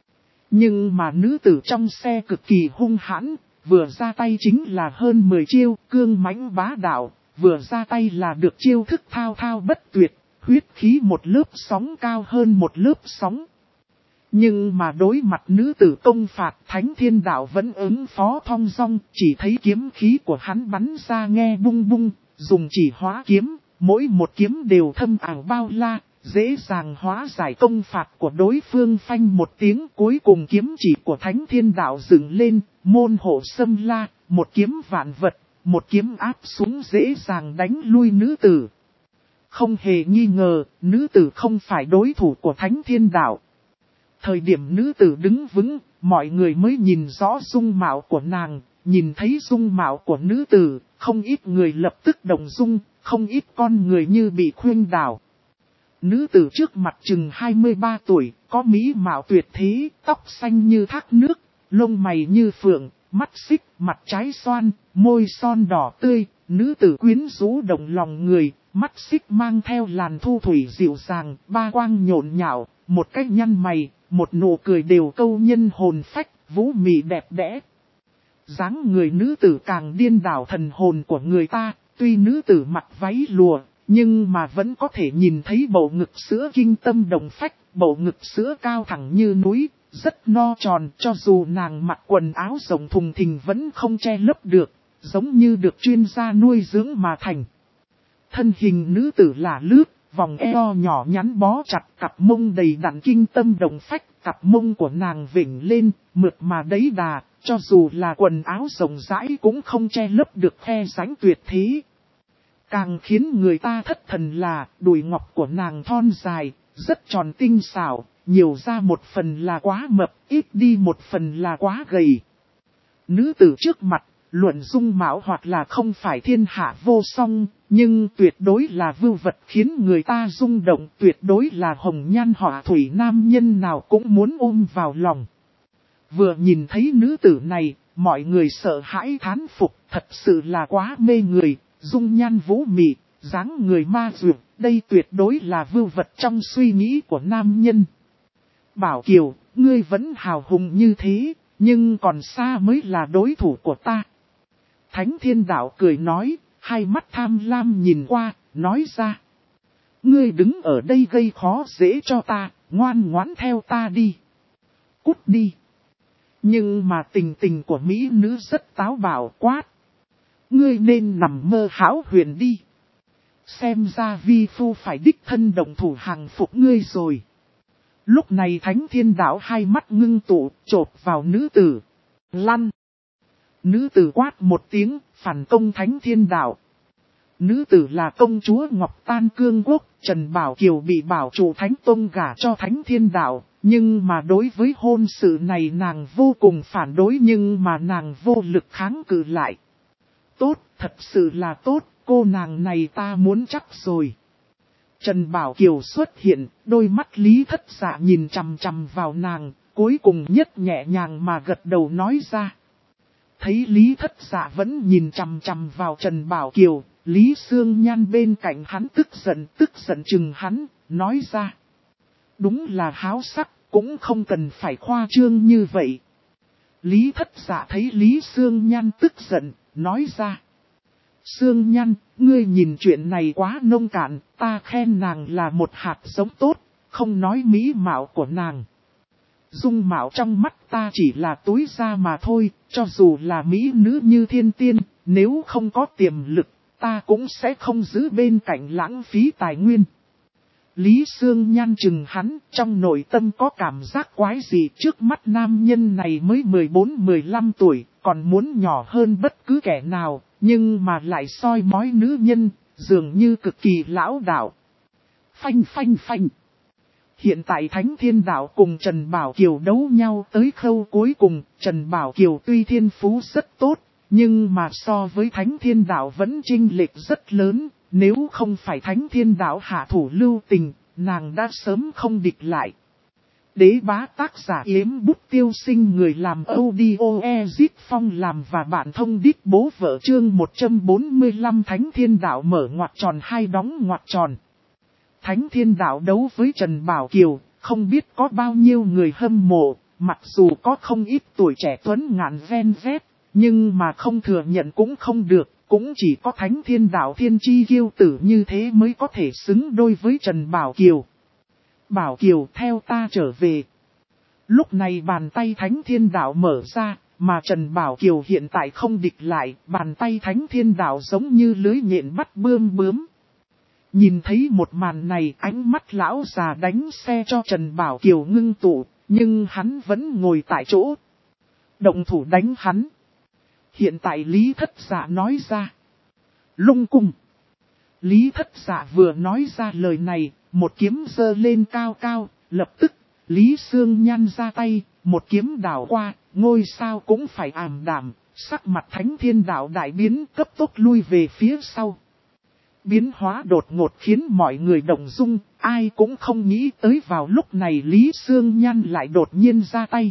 Nhưng mà nữ tử trong xe cực kỳ hung hãn, vừa ra tay chính là hơn 10 chiêu, cương mãnh bá đạo, vừa ra tay là được chiêu thức thao thao bất tuyệt, huyết khí một lớp sóng cao hơn một lớp sóng. Nhưng mà đối mặt nữ tử công phạt, Thánh Thiên Đạo vẫn ứng phó thong dong, chỉ thấy kiếm khí của hắn bắn ra nghe bung bung, dùng chỉ hóa kiếm, mỗi một kiếm đều thâm ảo bao la, dễ dàng hóa giải công phạt của đối phương. Phanh một tiếng, cuối cùng kiếm chỉ của Thánh Thiên Đạo dựng lên, môn hộ xâm la, một kiếm vạn vật, một kiếm áp xuống dễ dàng đánh lui nữ tử. Không hề nghi ngờ, nữ tử không phải đối thủ của Thánh Thiên Đạo. Thời điểm nữ tử đứng vững, mọi người mới nhìn rõ dung mạo của nàng. Nhìn thấy dung mạo của nữ tử, không ít người lập tức động dung, không ít con người như bị khuyên đảo. Nữ tử trước mặt chừng 23 tuổi, có mỹ mạo tuyệt thế, tóc xanh như thác nước, lông mày như phượng, mắt xích, mặt trái xoan, môi son đỏ tươi. Nữ tử quyến rũ động lòng người, mắt xích mang theo làn thu thủy dịu dàng, ba quang nhộn nhạo, một cái nhăn mày, một nụ cười đều câu nhân hồn phách, vũ mị đẹp đẽ. Dáng người nữ tử càng điên đảo thần hồn của người ta, tuy nữ tử mặc váy lụa, nhưng mà vẫn có thể nhìn thấy bầu ngực sữa kinh tâm động phách, bầu ngực sữa cao thẳng như núi, rất no tròn, cho dù nàng mặc quần áo rộng thùng thình vẫn không che lấp được, giống như được chuyên gia nuôi dưỡng mà thành. Thân hình nữ tử là lướt, vòng eo nhỏ nhắn bó chặt, cặp mông đầy đặn kinh tâm động phách, cặp mông của nàng vểnh lên, mượt mà đấy đà, cho dù là quần áo rộng rãi cũng không che lấp được khe rãnh tuyệt thế. Càng khiến người ta thất thần là đùi ngọc của nàng thon dài, rất tròn tinh xảo, nhiều ra một phần là quá mập, ít đi một phần là quá gầy. Nữ tử trước mặt, luận dung mạo hoặc là không phải thiên hạ vô song, nhưng tuyệt đối là vưu vật khiến người ta rung động, tuyệt đối là hồng nhan họa thủy, nam nhân nào cũng muốn ôm vào lòng. Vừa nhìn thấy nữ tử này, mọi người sợ hãi thán phục, thật sự là quá mê người, dung nhan vũ mị, dáng người ma dược, đây tuyệt đối là vưu vật trong suy nghĩ của nam nhân. Bảo Kiều, ngươi vẫn hào hùng như thế, nhưng còn xa mới là đối thủ của ta. Thánh Thiên Đạo cười nói, hai mắt tham lam nhìn qua, nói ra. Ngươi đứng ở đây gây khó dễ cho ta, ngoan ngoãn theo ta đi. Cút đi. Nhưng mà tình tình của mỹ nữ rất táo bạo quát. Ngươi nên nằm mơ hão huyền đi. Xem ra vi phu phải đích thân động thủ hàng phục ngươi rồi. Lúc này Thánh Thiên Đạo hai mắt ngưng tụ, chộp vào nữ tử. Lăn. Nữ tử quát một tiếng, phản công Thánh Thiên Đạo. Nữ tử là công chúa Ngọc Tan Cương Quốc, Trần Bảo Kiều bị bảo chủ Thánh Tông gả cho Thánh Thiên Đạo. Nhưng mà đối với hôn sự này nàng vô cùng phản đối, nhưng mà nàng vô lực kháng cự lại. Tốt, thật sự là tốt, cô nàng này ta muốn chắc rồi. Trần Bảo Kiều xuất hiện, đôi mắt Lý Thất Dạ nhìn chằm chằm vào nàng, cuối cùng nhất nhẹ nhàng mà gật đầu nói ra. Thấy Lý Thất Dạ vẫn nhìn chằm chằm vào Trần Bảo Kiều, Lý Sương Nhan bên cạnh hắn tức giận chừng hắn, nói ra. Đúng là háo sắc, cũng không cần phải khoa trương như vậy. Lý Thất Dạ thấy Lý Sương Nhan tức giận, nói ra. Sương Nhan, ngươi nhìn chuyện này quá nông cạn, ta khen nàng là một hạt giống tốt, không nói mỹ mạo của nàng. Dung mạo trong mắt ta chỉ là túi da mà thôi, cho dù là mỹ nữ như thiên tiên, nếu không có tiềm lực, ta cũng sẽ không giữ bên cạnh lãng phí tài nguyên. Lý Sương Nhan chừng hắn, trong nội tâm có cảm giác quái gì, trước mắt nam nhân này mới 14-15 tuổi, còn muốn nhỏ hơn bất cứ kẻ nào, nhưng mà lại soi mói nữ nhân, dường như cực kỳ lão đạo. Phanh phanh phanh. Hiện tại Thánh Thiên Đạo cùng Trần Bảo Kiều đấu nhau tới khâu cuối cùng, Trần Bảo Kiều tuy thiên phú rất tốt, nhưng mà so với Thánh Thiên Đạo vẫn chênh lệch rất lớn. Nếu không phải Thánh Thiên Đạo hạ thủ lưu tình, nàng đã sớm không địch lại. Đế bá tác giả Yếm Bút Tiêu Sinh, người làm audio Ezit Phong làm và bạn thông đít bố vợ, chương 145. Thánh Thiên Đạo mở ngoặc tròn hai đóng ngoặc tròn. Thánh Thiên Đạo đấu với Trần Bảo Kiều, không biết có bao nhiêu người hâm mộ, mặc dù có không ít tuổi trẻ tuấn ngạn ven vét, nhưng mà không thừa nhận cũng không được. Cũng chỉ có Thánh Thiên Đạo thiên chi kiêu tử như thế mới có thể xứng đôi với Trần Bảo Kiều. Bảo Kiều, theo ta trở về. Lúc này bàn tay Thánh Thiên Đạo mở ra, mà Trần Bảo Kiều hiện tại không địch lại, bàn tay Thánh Thiên Đạo giống như lưới nhện bắt bươm bướm. Nhìn thấy một màn này, ánh mắt lão già đánh xe cho Trần Bảo Kiều ngưng tụ, nhưng hắn vẫn ngồi tại chỗ. Động thủ đánh hắn. Hiện tại Lý Thất Dạ nói ra. Lung cung. Lý Thất Dạ vừa nói ra lời này, một kiếm giơ lên cao cao, lập tức, Lý Sương Nhan ra tay, một kiếm đảo qua, ngôi sao cũng phải ảm đạm, sắc mặt Thánh Thiên Đạo đại biến, cấp tốc lui về phía sau. Biến hóa đột ngột khiến mọi người động dung, ai cũng không nghĩ tới vào lúc này Lý Sương Nhan lại đột nhiên ra tay.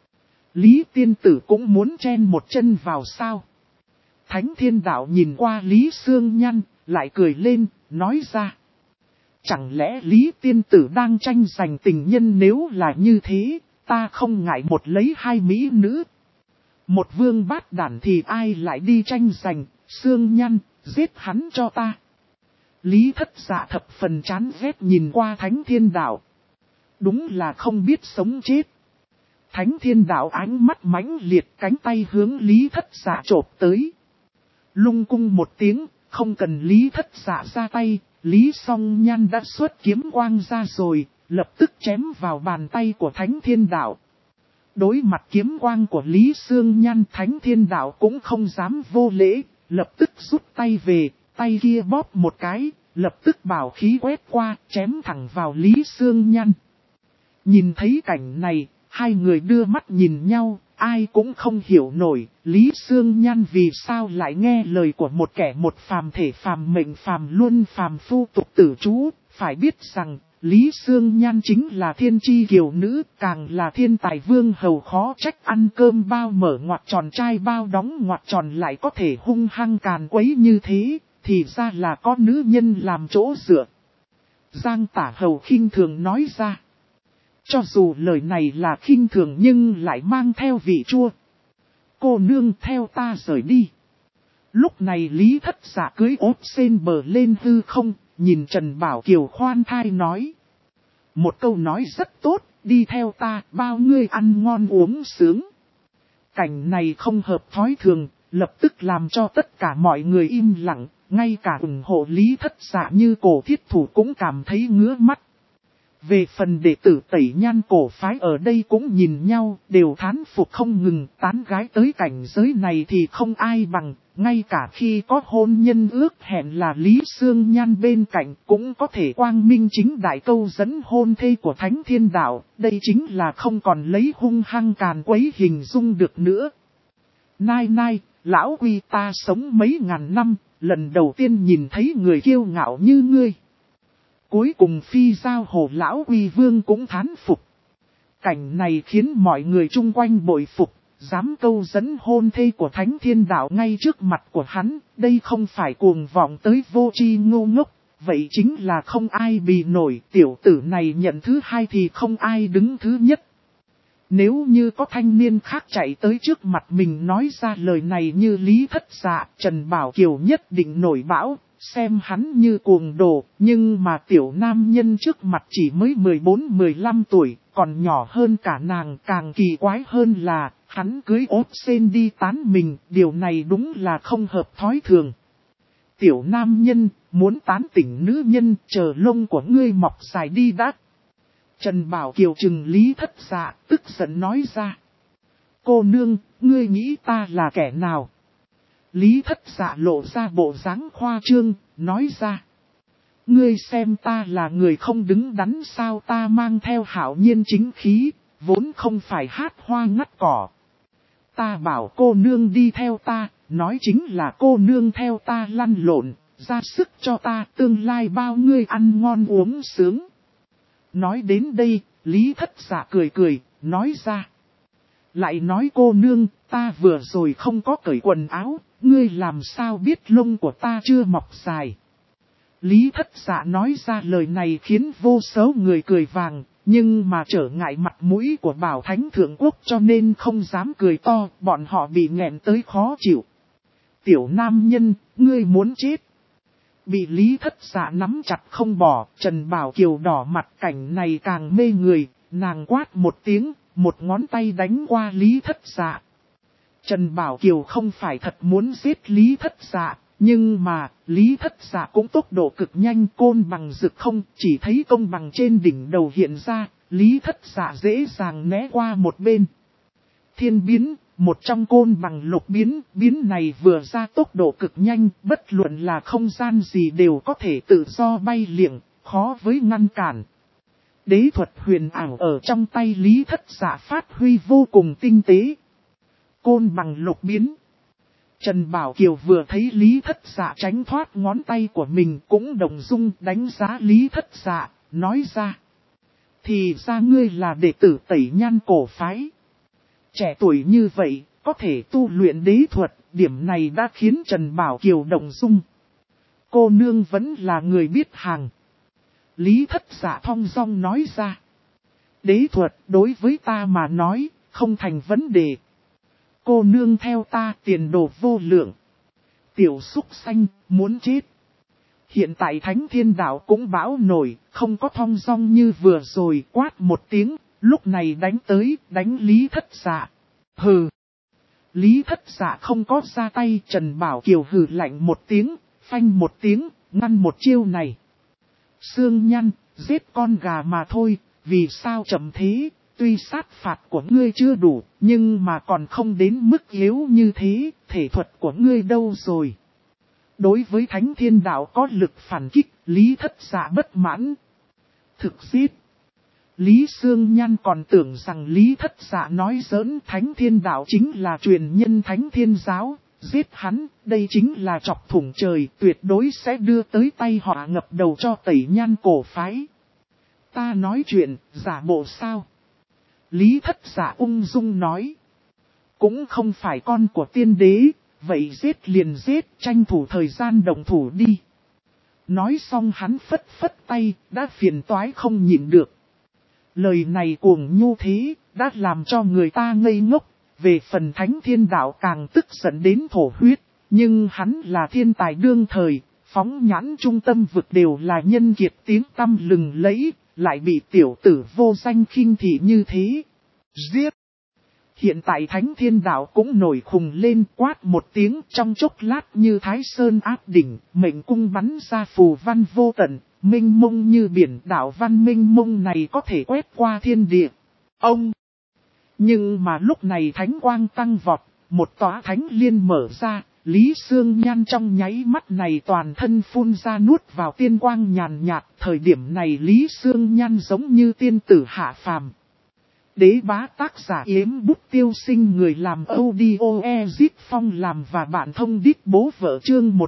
Lý tiên tử cũng muốn chen một chân vào sao. Thánh Thiên Đạo nhìn qua Lý Sương Nhan, lại cười lên, nói ra. Chẳng lẽ Lý tiên tử đang tranh giành tình nhân, nếu là như thế, ta không ngại một lấy hai mỹ nữ. Một vương bát đản thì ai lại đi tranh giành, Sương Nhan, giết hắn cho ta. Lý Thất Dạ thập phần chán ghét nhìn qua Thánh Thiên Đạo. Đúng là không biết sống chết. Thánh Thiên Đạo ánh mắt mãnh liệt, cánh tay hướng Lý Thất Dạ chộp tới. Lung cung một tiếng, không cần Lý Thất Dạ ra tay, Lý Song Nhan đã xuất kiếm quang ra rồi, lập tức chém vào bàn tay của Thánh Thiên Đạo. Đối mặt kiếm quang của Lý Sương Nhan, Thánh Thiên Đạo cũng không dám vô lễ, lập tức rút tay về, tay kia bóp một cái, lập tức bảo khí quét qua, chém thẳng vào Lý Sương Nhan. Nhìn thấy cảnh này, hai người đưa mắt nhìn nhau, ai cũng không hiểu nổi, Lý Sương Nhan vì sao lại nghe lời của một kẻ một phàm thể phàm mệnh phàm luân phàm phu tục tử chú, phải biết rằng, Lý Sương Nhan chính là thiên chi kiều nữ, càng là thiên tài vương hầu, khó trách ăn cơm bao mở ngoặc tròn, trai bao đóng ngoặc tròn lại có thể hung hăng càn quấy như thế, thì ra là có nữ nhân làm chỗ dựa. Giang Tả Hầu khinh thường nói ra. Cho dù lời này là khinh thường nhưng lại mang theo vị chua. Cô nương theo ta rời đi. Lúc này Lý Thất Dạ cưới ốp sen bờ lên hư không, nhìn Trần Bảo Kiều khoan thai nói. Một câu nói rất tốt, đi theo ta, bao ngươi ăn ngon uống sướng. Cảnh này không hợp thói thường, lập tức làm cho tất cả mọi người im lặng, ngay cả ủng hộ Lý Thất Dạ như Cổ Thiết Thủ cũng cảm thấy ngứa mắt. Về phần đệ tử Tẩy Nhan cổ phái ở đây cũng nhìn nhau, đều thán phục không ngừng, tán gái tới cảnh giới này thì không ai bằng, ngay cả khi có hôn nhân ước hẹn là Lý Sương Nhan bên cạnh cũng có thể quang minh chính đại câu dẫn hôn thê của Thánh Thiên Đạo, đây chính là không còn lấy hung hăng càn quấy hình dung được nữa. Nai nai, lão quy ta sống mấy ngàn năm, lần đầu tiên nhìn thấy người kiêu ngạo như ngươi. Cuối cùng phi giao hồ lão quy vương cũng thán phục. Cảnh này khiến mọi người chung quanh bội phục, dám câu dẫn hôn thê của Thánh Thiên Đạo ngay trước mặt của hắn, đây không phải cuồng vọng tới vô tri ngu ngốc, vậy chính là không ai bì nổi, tiểu tử này nhận thứ hai thì không ai đứng thứ nhất. Nếu như có thanh niên khác chạy tới trước mặt mình nói ra lời này như Lý Thất Dạ, Trần Bảo Kiều nhất định nổi bão, xem hắn như cuồng đồ, nhưng mà tiểu nam nhân trước mặt chỉ mới 14-15 tuổi, còn nhỏ hơn cả nàng, càng kỳ quái hơn là, hắn cưới ốp sen đi tán mình, điều này đúng là không hợp thói thường. Tiểu nam nhân, muốn tán tỉnh nữ nhân, chờ lông của ngươi mọc dài đi đã. Trần Bảo Kiều trừng Lý Thất Dạ, tức giận nói ra. Cô nương, ngươi nghĩ ta là kẻ nào? Lý Thất Dạ lộ ra bộ dáng khoa trương, nói ra. Ngươi xem ta là người không đứng đắn sao, ta mang theo hảo nhiên chính khí, vốn không phải hát hoa ngắt cỏ. Ta bảo cô nương đi theo ta, nói chính là cô nương theo ta lăn lộn, ra sức cho ta tương lai bao ngươi ăn ngon uống sướng. Nói đến đây, Lý Thất Dạ cười cười, nói ra. Lại nói cô nương, ta vừa rồi không có cởi quần áo, ngươi làm sao biết lông của ta chưa mọc dài. Lý Thất Dạ nói ra lời này khiến vô số người cười vàng, nhưng mà trở ngại mặt mũi của Bảo Thánh Thượng Quốc cho nên không dám cười to, bọn họ bị nghẹn tới khó chịu. Tiểu nam nhân, ngươi muốn chết. Bị Lý Thất Dạ nắm chặt không bỏ, Trần Bảo Kiều đỏ mặt, cảnh này càng mê người, nàng quát một tiếng, một ngón tay đánh qua Lý Thất Dạ. Trần Bảo Kiều không phải thật muốn giết Lý Thất Dạ, nhưng mà Lý Thất Dạ cũng tốc độ cực nhanh, côn bằng rực không, chỉ thấy công bằng trên đỉnh đầu hiện ra, Lý Thất Dạ dễ dàng né qua một bên. Thiên biến, một trong côn bằng lục biến, biến này vừa ra tốc độ cực nhanh, bất luận là không gian gì đều có thể tự do bay liệng, khó với ngăn cản. Đế thuật huyền ảo ở trong tay Lý Thất Dạ phát huy vô cùng tinh tế. Côn bằng lục biến. Trần Bảo Kiều vừa thấy Lý Thất Dạ tránh thoát ngón tay của mình cũng đồng dung đánh giá Lý Thất Dạ, nói ra. Thì ra ngươi là đệ tử Tẩy Nhan cổ phái. Trẻ tuổi như vậy, có thể tu luyện đế thuật, điểm này đã khiến Trần Bảo Kiều đồng dung. Cô nương vẫn là người biết hàng. Lý Thất Dạ thong dong nói ra. Đế thuật đối với ta mà nói, không thành vấn đề. Cô nương theo ta tiền đồ vô lượng. Tiểu súc xanh, muốn chết. Hiện tại Thánh Thiên Đạo cũng bão nổi, không có thong dong như vừa rồi, quát một tiếng, Lúc này đánh tới, đánh Lý Thất Dạ. Hừ. Lý Thất Dạ không có ra tay, Trần Bảo Kiều hừ lạnh một tiếng, phanh một tiếng, ngăn một chiêu này. Sương Nhăn, giết con gà mà thôi, vì sao chậm thế, tuy sát phạt của ngươi chưa đủ, nhưng mà còn không đến mức yếu như thế, thể thuật của ngươi đâu rồi. Đối với Thánh Thiên Đạo có lực phản kích, Lý Thất Dạ bất mãn. Thực giết. Lý Sương Nhan còn tưởng rằng Lý Thất Dạ nói giỡn, Thánh Thiên Đạo chính là truyền nhân Thánh Thiên Giáo, giết hắn, đây chính là chọc thủng trời, tuyệt đối sẽ đưa tới tay họ ngập đầu cho Tẩy Nhan cổ phái. Ta nói chuyện, giả bộ sao? Lý Thất Dạ ung dung nói. Cũng không phải con của tiên đế, vậy giết liền giết, tranh thủ thời gian động thủ đi. Nói xong hắn phất phất tay, đã phiền toái không nhịn được. Lời này cuồng nhu thế, đã làm cho người ta ngây ngốc, về phần Thánh Thiên Đạo càng tức giận đến thổ huyết, nhưng hắn là thiên tài đương thời, phóng nhãn trung tâm vực đều là nhân kiệt tiếng tăm lừng lẫy, lại bị tiểu tử vô danh khinh thị như thế. Giết! Hiện tại Thánh Thiên Đạo cũng nổi khùng lên, quát một tiếng, trong chốc lát như Thái Sơn áp đỉnh, mệnh cung bắn ra phù văn vô tận, mênh mông như biển. Đạo văn mênh mông này có thể quét qua thiên địa. Ông! Nhưng mà lúc này thánh quang tăng vọt, một tòa thánh liên mở ra, Lý Sương Nhan trong nháy mắt này toàn thân phun ra nuốt vào tiên quang nhàn nhạt. Thời điểm này Lý Sương Nhan giống như tiên tử hạ phàm. Đế bá tác giả Yếm Bút Tiêu Sinh, người làm audio Ezip Phong làm và bạn thông đít bố vợ. Chương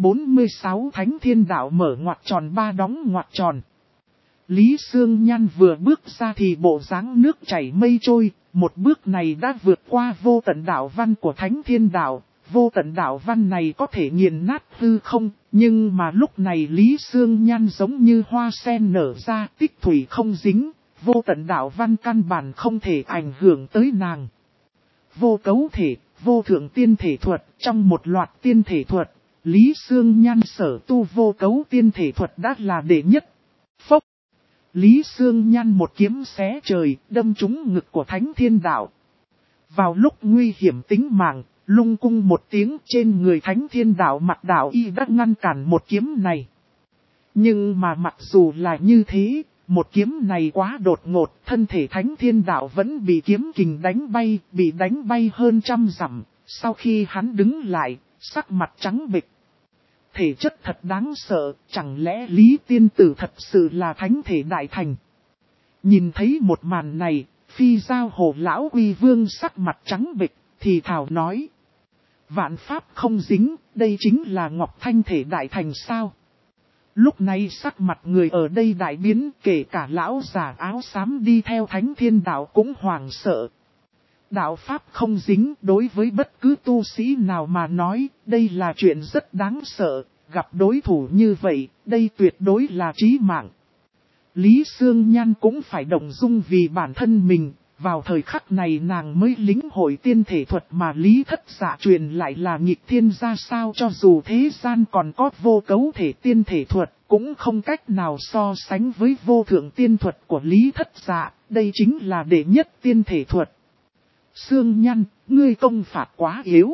146 Thánh Thiên Đạo mở ngoặc tròn ba đóng ngoặc tròn. Lý Sương Nhan vừa bước ra thì bộ dáng nước chảy mây trôi, một bước này đã vượt qua vô tận đạo văn của Thánh Thiên Đạo. Vô tận đạo văn này có thể nghiền nát hư không, nhưng mà lúc này Lý Sương Nhan giống như hoa sen nở ra, tích thủy không dính. Vô tận đạo văn căn bản không thể ảnh hưởng tới nàng. Vô cấu thể, vô thượng tiên thể thuật, trong một loạt tiên thể thuật, Lý Sương Nhan sở tu vô cấu tiên thể thuật đã là đệ nhất. Phốc! Lý Sương Nhan một kiếm xé trời, đâm trúng ngực của Thánh Thiên Đạo. Vào lúc nguy hiểm tính mạng, lung cung một tiếng, trên người Thánh Thiên Đạo mặc đạo y đã ngăn cản một kiếm này. Nhưng mà mặc dù là như thế, một kiếm này quá đột ngột, thân thể Thánh Thiên Đạo vẫn bị kiếm kình đánh bay, bị đánh bay hơn trăm dặm. Sau khi hắn đứng lại, sắc mặt trắng bệch. Thể chất thật đáng sợ, chẳng lẽ Lý Tiên Tử thật sự là thánh thể đại thành? Nhìn thấy một màn này, Phi Giao Hồ Lão Uy Vương sắc mặt trắng bệch, thì thảo nói. Vạn pháp không dính, đây chính là Ngọc Thanh thể đại thành sao? Lúc này sắc mặt người ở đây đại biến, kể cả lão già áo xám đi theo Thánh Thiên Đạo cũng hoảng sợ. Đạo pháp không dính, đối với bất cứ tu sĩ nào mà nói, đây là chuyện rất đáng sợ, gặp đối thủ như vậy, đây tuyệt đối là chí mạng. Lý Sương Nhan cũng phải động dung vì bản thân mình, vào thời khắc này nàng mới lĩnh hội tiên thể thuật mà Lý Thất Dạ truyền lại là nghịch thiên ra sao, cho dù thế gian còn có vô cấu thể tiên thể thuật, cũng không cách nào so sánh với vô thượng tiên thuật của Lý Thất Dạ, đây chính là đệ nhất tiên thể thuật. Sương Nhan, ngươi công phạt quá yếu.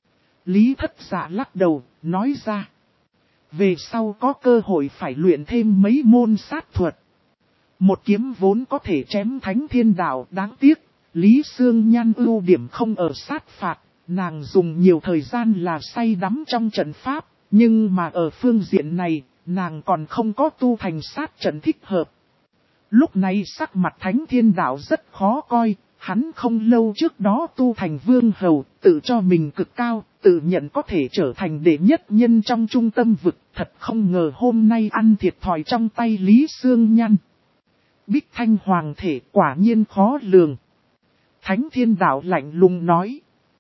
Lý Thất Dạ lắc đầu, nói ra. Về sau có cơ hội phải luyện thêm mấy môn sát thuật. Một kiếm vốn có thể chém Thánh Thiên Đạo, đáng tiếc, Lý Sương Nhan ưu điểm không ở sát phạt, nàng dùng nhiều thời gian là say đắm trong trận pháp, nhưng mà ở phương diện này, nàng còn không có tu thành sát trận thích hợp. Lúc này sắc mặt Thánh Thiên Đạo rất khó coi, hắn không lâu trước đó tu thành vương hầu, tự cho mình cực cao, tự nhận có thể trở thành đệ nhất nhân trong trung tâm vực, thật không ngờ hôm nay ăn thiệt thòi trong tay Lý Sương Nhan. Bích Thanh Hoàng thể quả nhiên khó lường. Thánh Thiên Đạo lạnh lùng nói.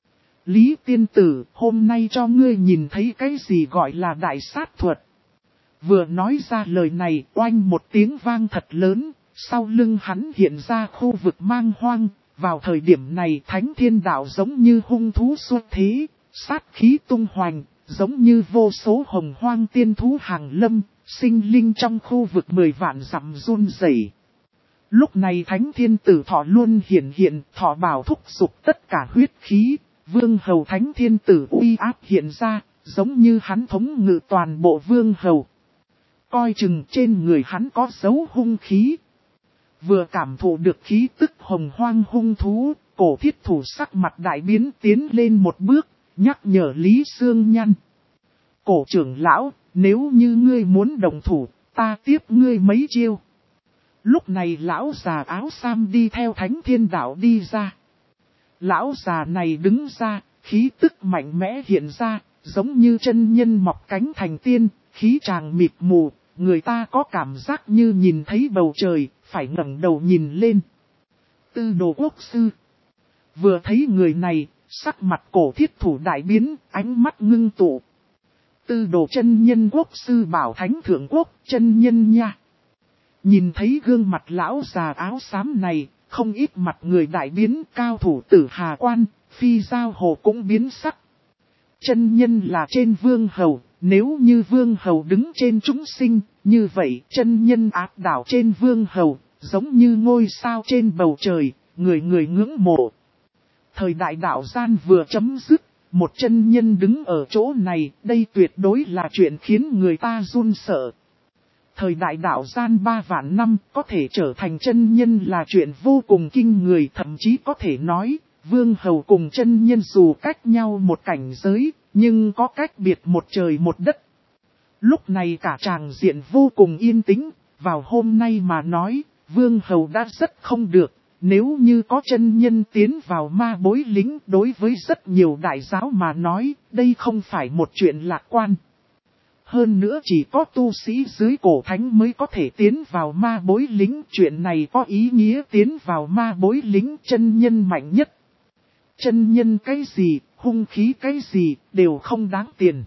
Lý Tiên Tử, hôm nay cho ngươi nhìn thấy cái gì gọi là đại sát thuật. Vừa nói ra lời này, oanh một tiếng vang thật lớn, sau lưng hắn hiện ra khu vực mang hoang. Vào thời điểm này Thánh Thiên Đạo giống như hung thú xuất thế, sát khí tung hoành, giống như vô số hồng hoang tiên thú hàng lâm, sinh linh trong khu vực 10 vạn dặm run rẩy. Lúc này Thánh Thiên Tử Thọ luôn hiện, Thọ bảo thúc giục tất cả huyết khí, Vương Hầu Thánh Thiên Tử uy áp hiện ra, giống như hắn thống ngự toàn bộ Vương Hầu. Coi chừng trên người hắn có dấu hung khí. Vừa cảm thụ được khí tức hồng hoang hung thú, Cổ Thiết Thủ sắc mặt đại biến tiến lên một bước, nhắc nhở Lý Xương Nhăn. Cổ trưởng lão, nếu như ngươi muốn đồng thủ, ta tiếp ngươi mấy chiêu. Lúc này lão già áo sam đi theo Thánh Thiên Đạo đi ra. Lão già này đứng ra, khí tức mạnh mẽ hiện ra, giống như chân nhân mọc cánh thành tiên, khí tràng mịt mù, người ta có cảm giác như nhìn thấy bầu trời, phải ngẩng đầu nhìn lên. Tư Đồ Quốc Sư. Vừa thấy người này, sắc mặt Cổ Thiết Thủ đại biến, ánh mắt ngưng tụ. Tư Đồ chân nhân Quốc Sư bảo Thánh Thượng Quốc, chân nhân nha. Nhìn thấy gương mặt lão già áo xám này, không ít mặt người đại biến, cao thủ Tử Hà Quan, Phi Giao Hồ cũng biến sắc. Chân nhân là trên Vương Hầu, nếu như Vương Hầu đứng trên chúng sinh, như vậy chân nhân áp đảo trên Vương Hầu, giống như ngôi sao trên bầu trời, người người ngưỡng mộ. Thời đại đạo gian vừa chấm dứt, một chân nhân đứng ở chỗ này, đây tuyệt đối là chuyện khiến người ta run sợ. Thời đại đạo gian 3 vạn năm có thể trở thành chân nhân là chuyện vô cùng kinh người, thậm chí có thể nói, Vương Hầu cùng chân nhân dù cách nhau một cảnh giới, nhưng có cách biệt một trời một đất. Lúc này cả tràng diện vô cùng yên tĩnh, vào hôm nay mà nói, Vương Hầu đã rất không được, nếu như có chân nhân tiến vào ma bối lính đối với rất nhiều đại giáo mà nói, đây không phải một chuyện lạc quan. Hơn nữa chỉ có tu sĩ dưới cổ thánh mới có thể tiến vào ma bối lính. Chuyện này có ý nghĩa tiến vào ma bối lính chân nhân mạnh nhất. Chân nhân cái gì, hung khí cái gì, đều không đáng tiền.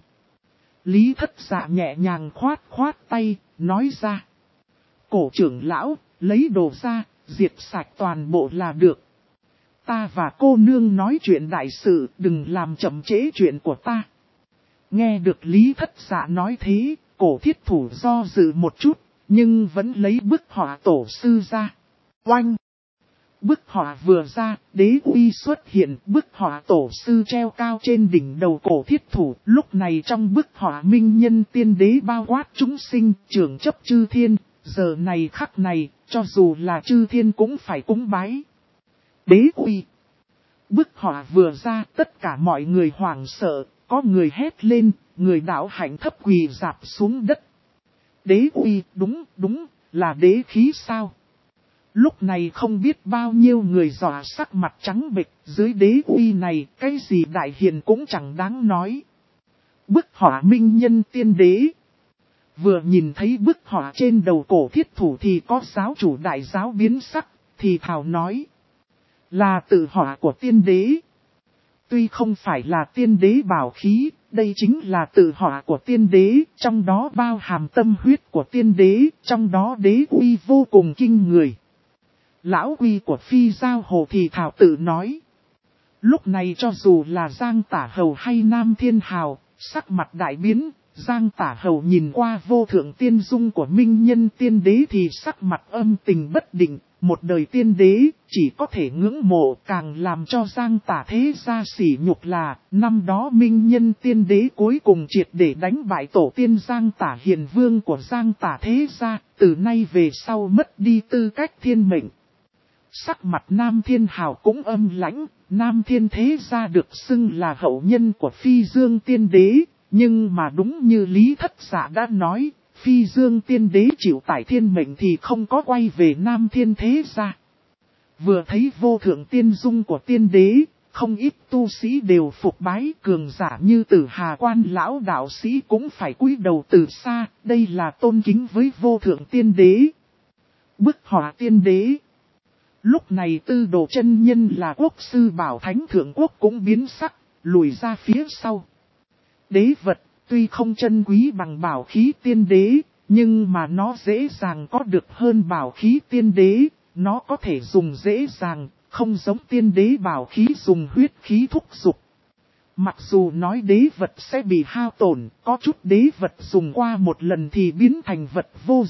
Lý Thất Dạ nhẹ nhàng khoát tay, nói ra. Cổ trưởng lão, lấy đồ ra, diệt sạch toàn bộ là được. Ta và cô nương nói chuyện đại sự, đừng làm chậm trễ chuyện của ta. Nghe được Lý Thất Dạ nói thế, Cổ Thiết Thủ do dự một chút, nhưng vẫn lấy bức họa tổ sư ra. Oanh! Bức họa vừa ra, đế uy xuất hiện, bức họa tổ sư treo cao trên đỉnh đầu Cổ Thiết Thủ. Lúc này trong bức họa minh nhân tiên đế bao quát chúng sinh, trưởng chấp chư thiên, giờ này khắc này, cho dù là chư thiên cũng phải cúng bái. Đế uy! Bức họa vừa ra, tất cả mọi người hoảng sợ. Có người hét lên, người đạo hạnh thấp quỳ rạp xuống đất. Đế uy, đúng, là đế khí sao? Lúc này không biết bao nhiêu người dọa sắc mặt trắng bệch, dưới đế uy này, cái gì đại hiền cũng chẳng đáng nói. Bức họa minh nhân tiên đế. Vừa nhìn thấy bức họa trên đầu Cổ Thiết Thủ thì có giáo chủ đại giáo biến sắc, thì thảo nói. Là tự họa của tiên đế. Tuy không phải là tiên đế bảo khí, đây chính là tự họa của tiên đế, trong đó bao hàm tâm huyết của tiên đế, trong đó đế uy vô cùng kinh người. Lão uy của Phi Giao Hồ thì thảo tự nói. Lúc này cho dù là Giang Tả Hầu hay Nam Thiên Hào, sắc mặt đại biến, Giang Tả Hầu nhìn qua vô thượng tiên dung của minh nhân tiên đế thì sắc mặt âm tình bất định. Một đời tiên đế, chỉ có thể ngưỡng mộ, càng làm cho Giang Tả thế gia sỉ nhục là, năm đó minh nhân tiên đế cuối cùng triệt để đánh bại tổ tiên Giang Tả hiền vương của Giang Tả thế gia, từ nay về sau mất đi tư cách thiên mệnh. Sắc mặt Nam Thiên Hào cũng âm lãnh, Nam Thiên thế gia được xưng là hậu nhân của Phi Dương tiên đế, nhưng mà đúng như Lý Thất Dạ đã nói. Phi Dương tiên đế chịu tải thiên mệnh thì không có quay về Nam Thiên thế gia. Vừa thấy vô thượng tiên dung của tiên đế, không ít tu sĩ đều phục bái, cường giả như Tử Hà Quan lão đạo sĩ cũng phải cúi đầu từ xa, đây là tôn kính với vô thượng tiên đế. Bức họa tiên đế. Lúc này Tư Đồ chân nhân là quốc sư bảo Thánh Thượng Quốc cũng biến sắc, lùi ra phía sau. Đế vật. Tuy không chân quý bằng bảo khí tiên đế, nhưng mà nó dễ dàng có được hơn bảo khí tiên đế, nó có thể dùng dễ dàng, không giống tiên đế bảo khí dùng huyết khí thúc giục. Mặc dù nói đế vật sẽ bị hao tổn, có chút đế vật dùng qua một lần thì biến thành vật vô dụng,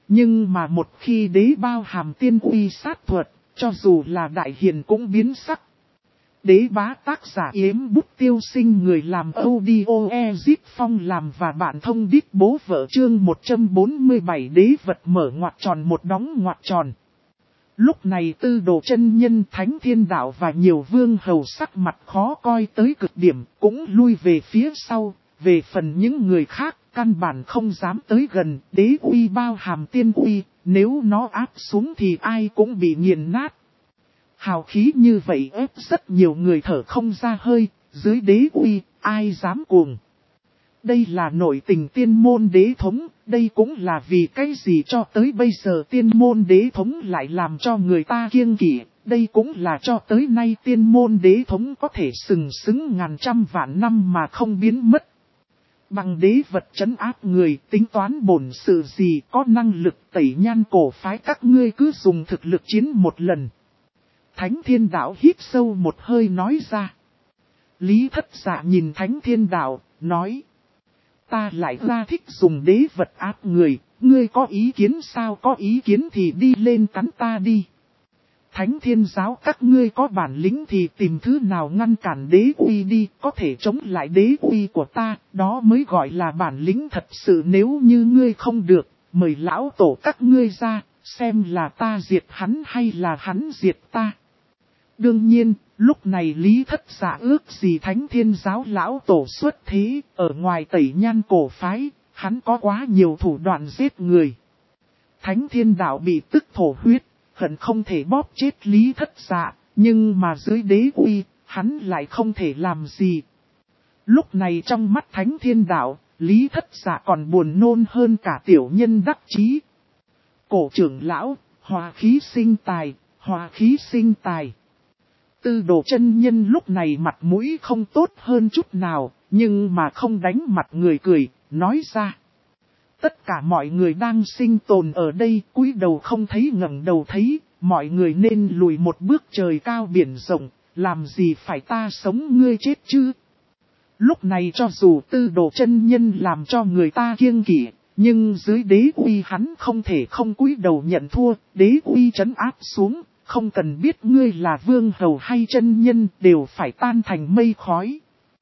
Nhưng mà một khi đế bao hàm tiên uy sát thuật, cho dù là đại hiền cũng biến sắc. Đế bá tác giả Yếm Bút Tiêu Sinh, người làm audio Ezip Phong làm và bạn thông đít bố vợ, chương 147. Đế vật mở ngoặc tròn một đóng ngoặc tròn. Lúc này Tư Đồ chân nhân, Thánh Thiên Đạo và nhiều vương hầu sắc mặt khó coi tới cực điểm, cũng lui về phía sau. Về phần những người khác, căn bản không dám tới gần. Đế uy bao hàm tiên uy, nếu nó áp xuống thì ai cũng bị nghiền nát. Hào khí như vậy ép rất nhiều người thở không ra hơi, dưới đế uy, ai dám cuồng. Đây là nội tình tiên môn đế thống, đây cũng là vì cái gì cho tới bây giờ tiên môn đế thống lại làm cho người ta kiêng kỵ. Đây cũng là cho tới nay tiên môn đế thống có thể sừng sững ngàn trăm vạn năm mà không biến mất. Bằng đế vật trấn áp người, tính toán bổn sự gì, có năng lực tẩy nhan cổ phái, các ngươi cứ dùng thực lực chiến một lần. Thánh Thiên Đạo hít sâu một hơi nói ra. Lý Thất Dạ nhìn Thánh Thiên Đạo, nói. Ta lại ra thích dùng đế vật áp người, ngươi có ý kiến sao? Có ý kiến thì đi lên cắn ta đi. Thánh Thiên Giáo các ngươi có bản lĩnh thì tìm thứ nào ngăn cản đế uy đi, có thể chống lại đế uy của ta, đó mới gọi là bản lĩnh thật sự. Nếu như ngươi không được, mời lão tổ các ngươi ra, xem là ta diệt hắn hay là hắn diệt ta. Đương nhiên, lúc này Lý Thất Dạ ước gì Thánh Thiên Giáo lão tổ xuất thế, ở ngoài tẩy nhan cổ phái, hắn có quá nhiều thủ đoạn giết người. Thánh Thiên Đạo bị tức thổ huyết, hận không thể bóp chết Lý Thất Dạ, nhưng mà dưới đế uy, hắn lại không thể làm gì. Lúc này trong mắt Thánh Thiên Đạo, Lý Thất Dạ còn buồn nôn hơn cả tiểu nhân đắc chí. Cổ trưởng lão, hòa khí sinh tài, hòa khí sinh tài. Tư Đồ chân nhân lúc này mặt mũi không tốt hơn chút nào, nhưng mà không đánh mặt người cười, nói ra. Tất cả mọi người đang sinh tồn ở đây, cúi đầu không thấy ngẩng đầu thấy, mọi người nên lùi một bước, trời cao biển rộng, làm gì phải ta sống ngươi chết chứ. Lúc này cho dù Tư Đồ chân nhân làm cho người ta kiêng kỵ, nhưng dưới đế uy hắn không thể không cúi đầu nhận thua, đế uy trấn áp xuống. Không cần biết ngươi là vương hầu hay chân nhân, đều phải tan thành mây khói.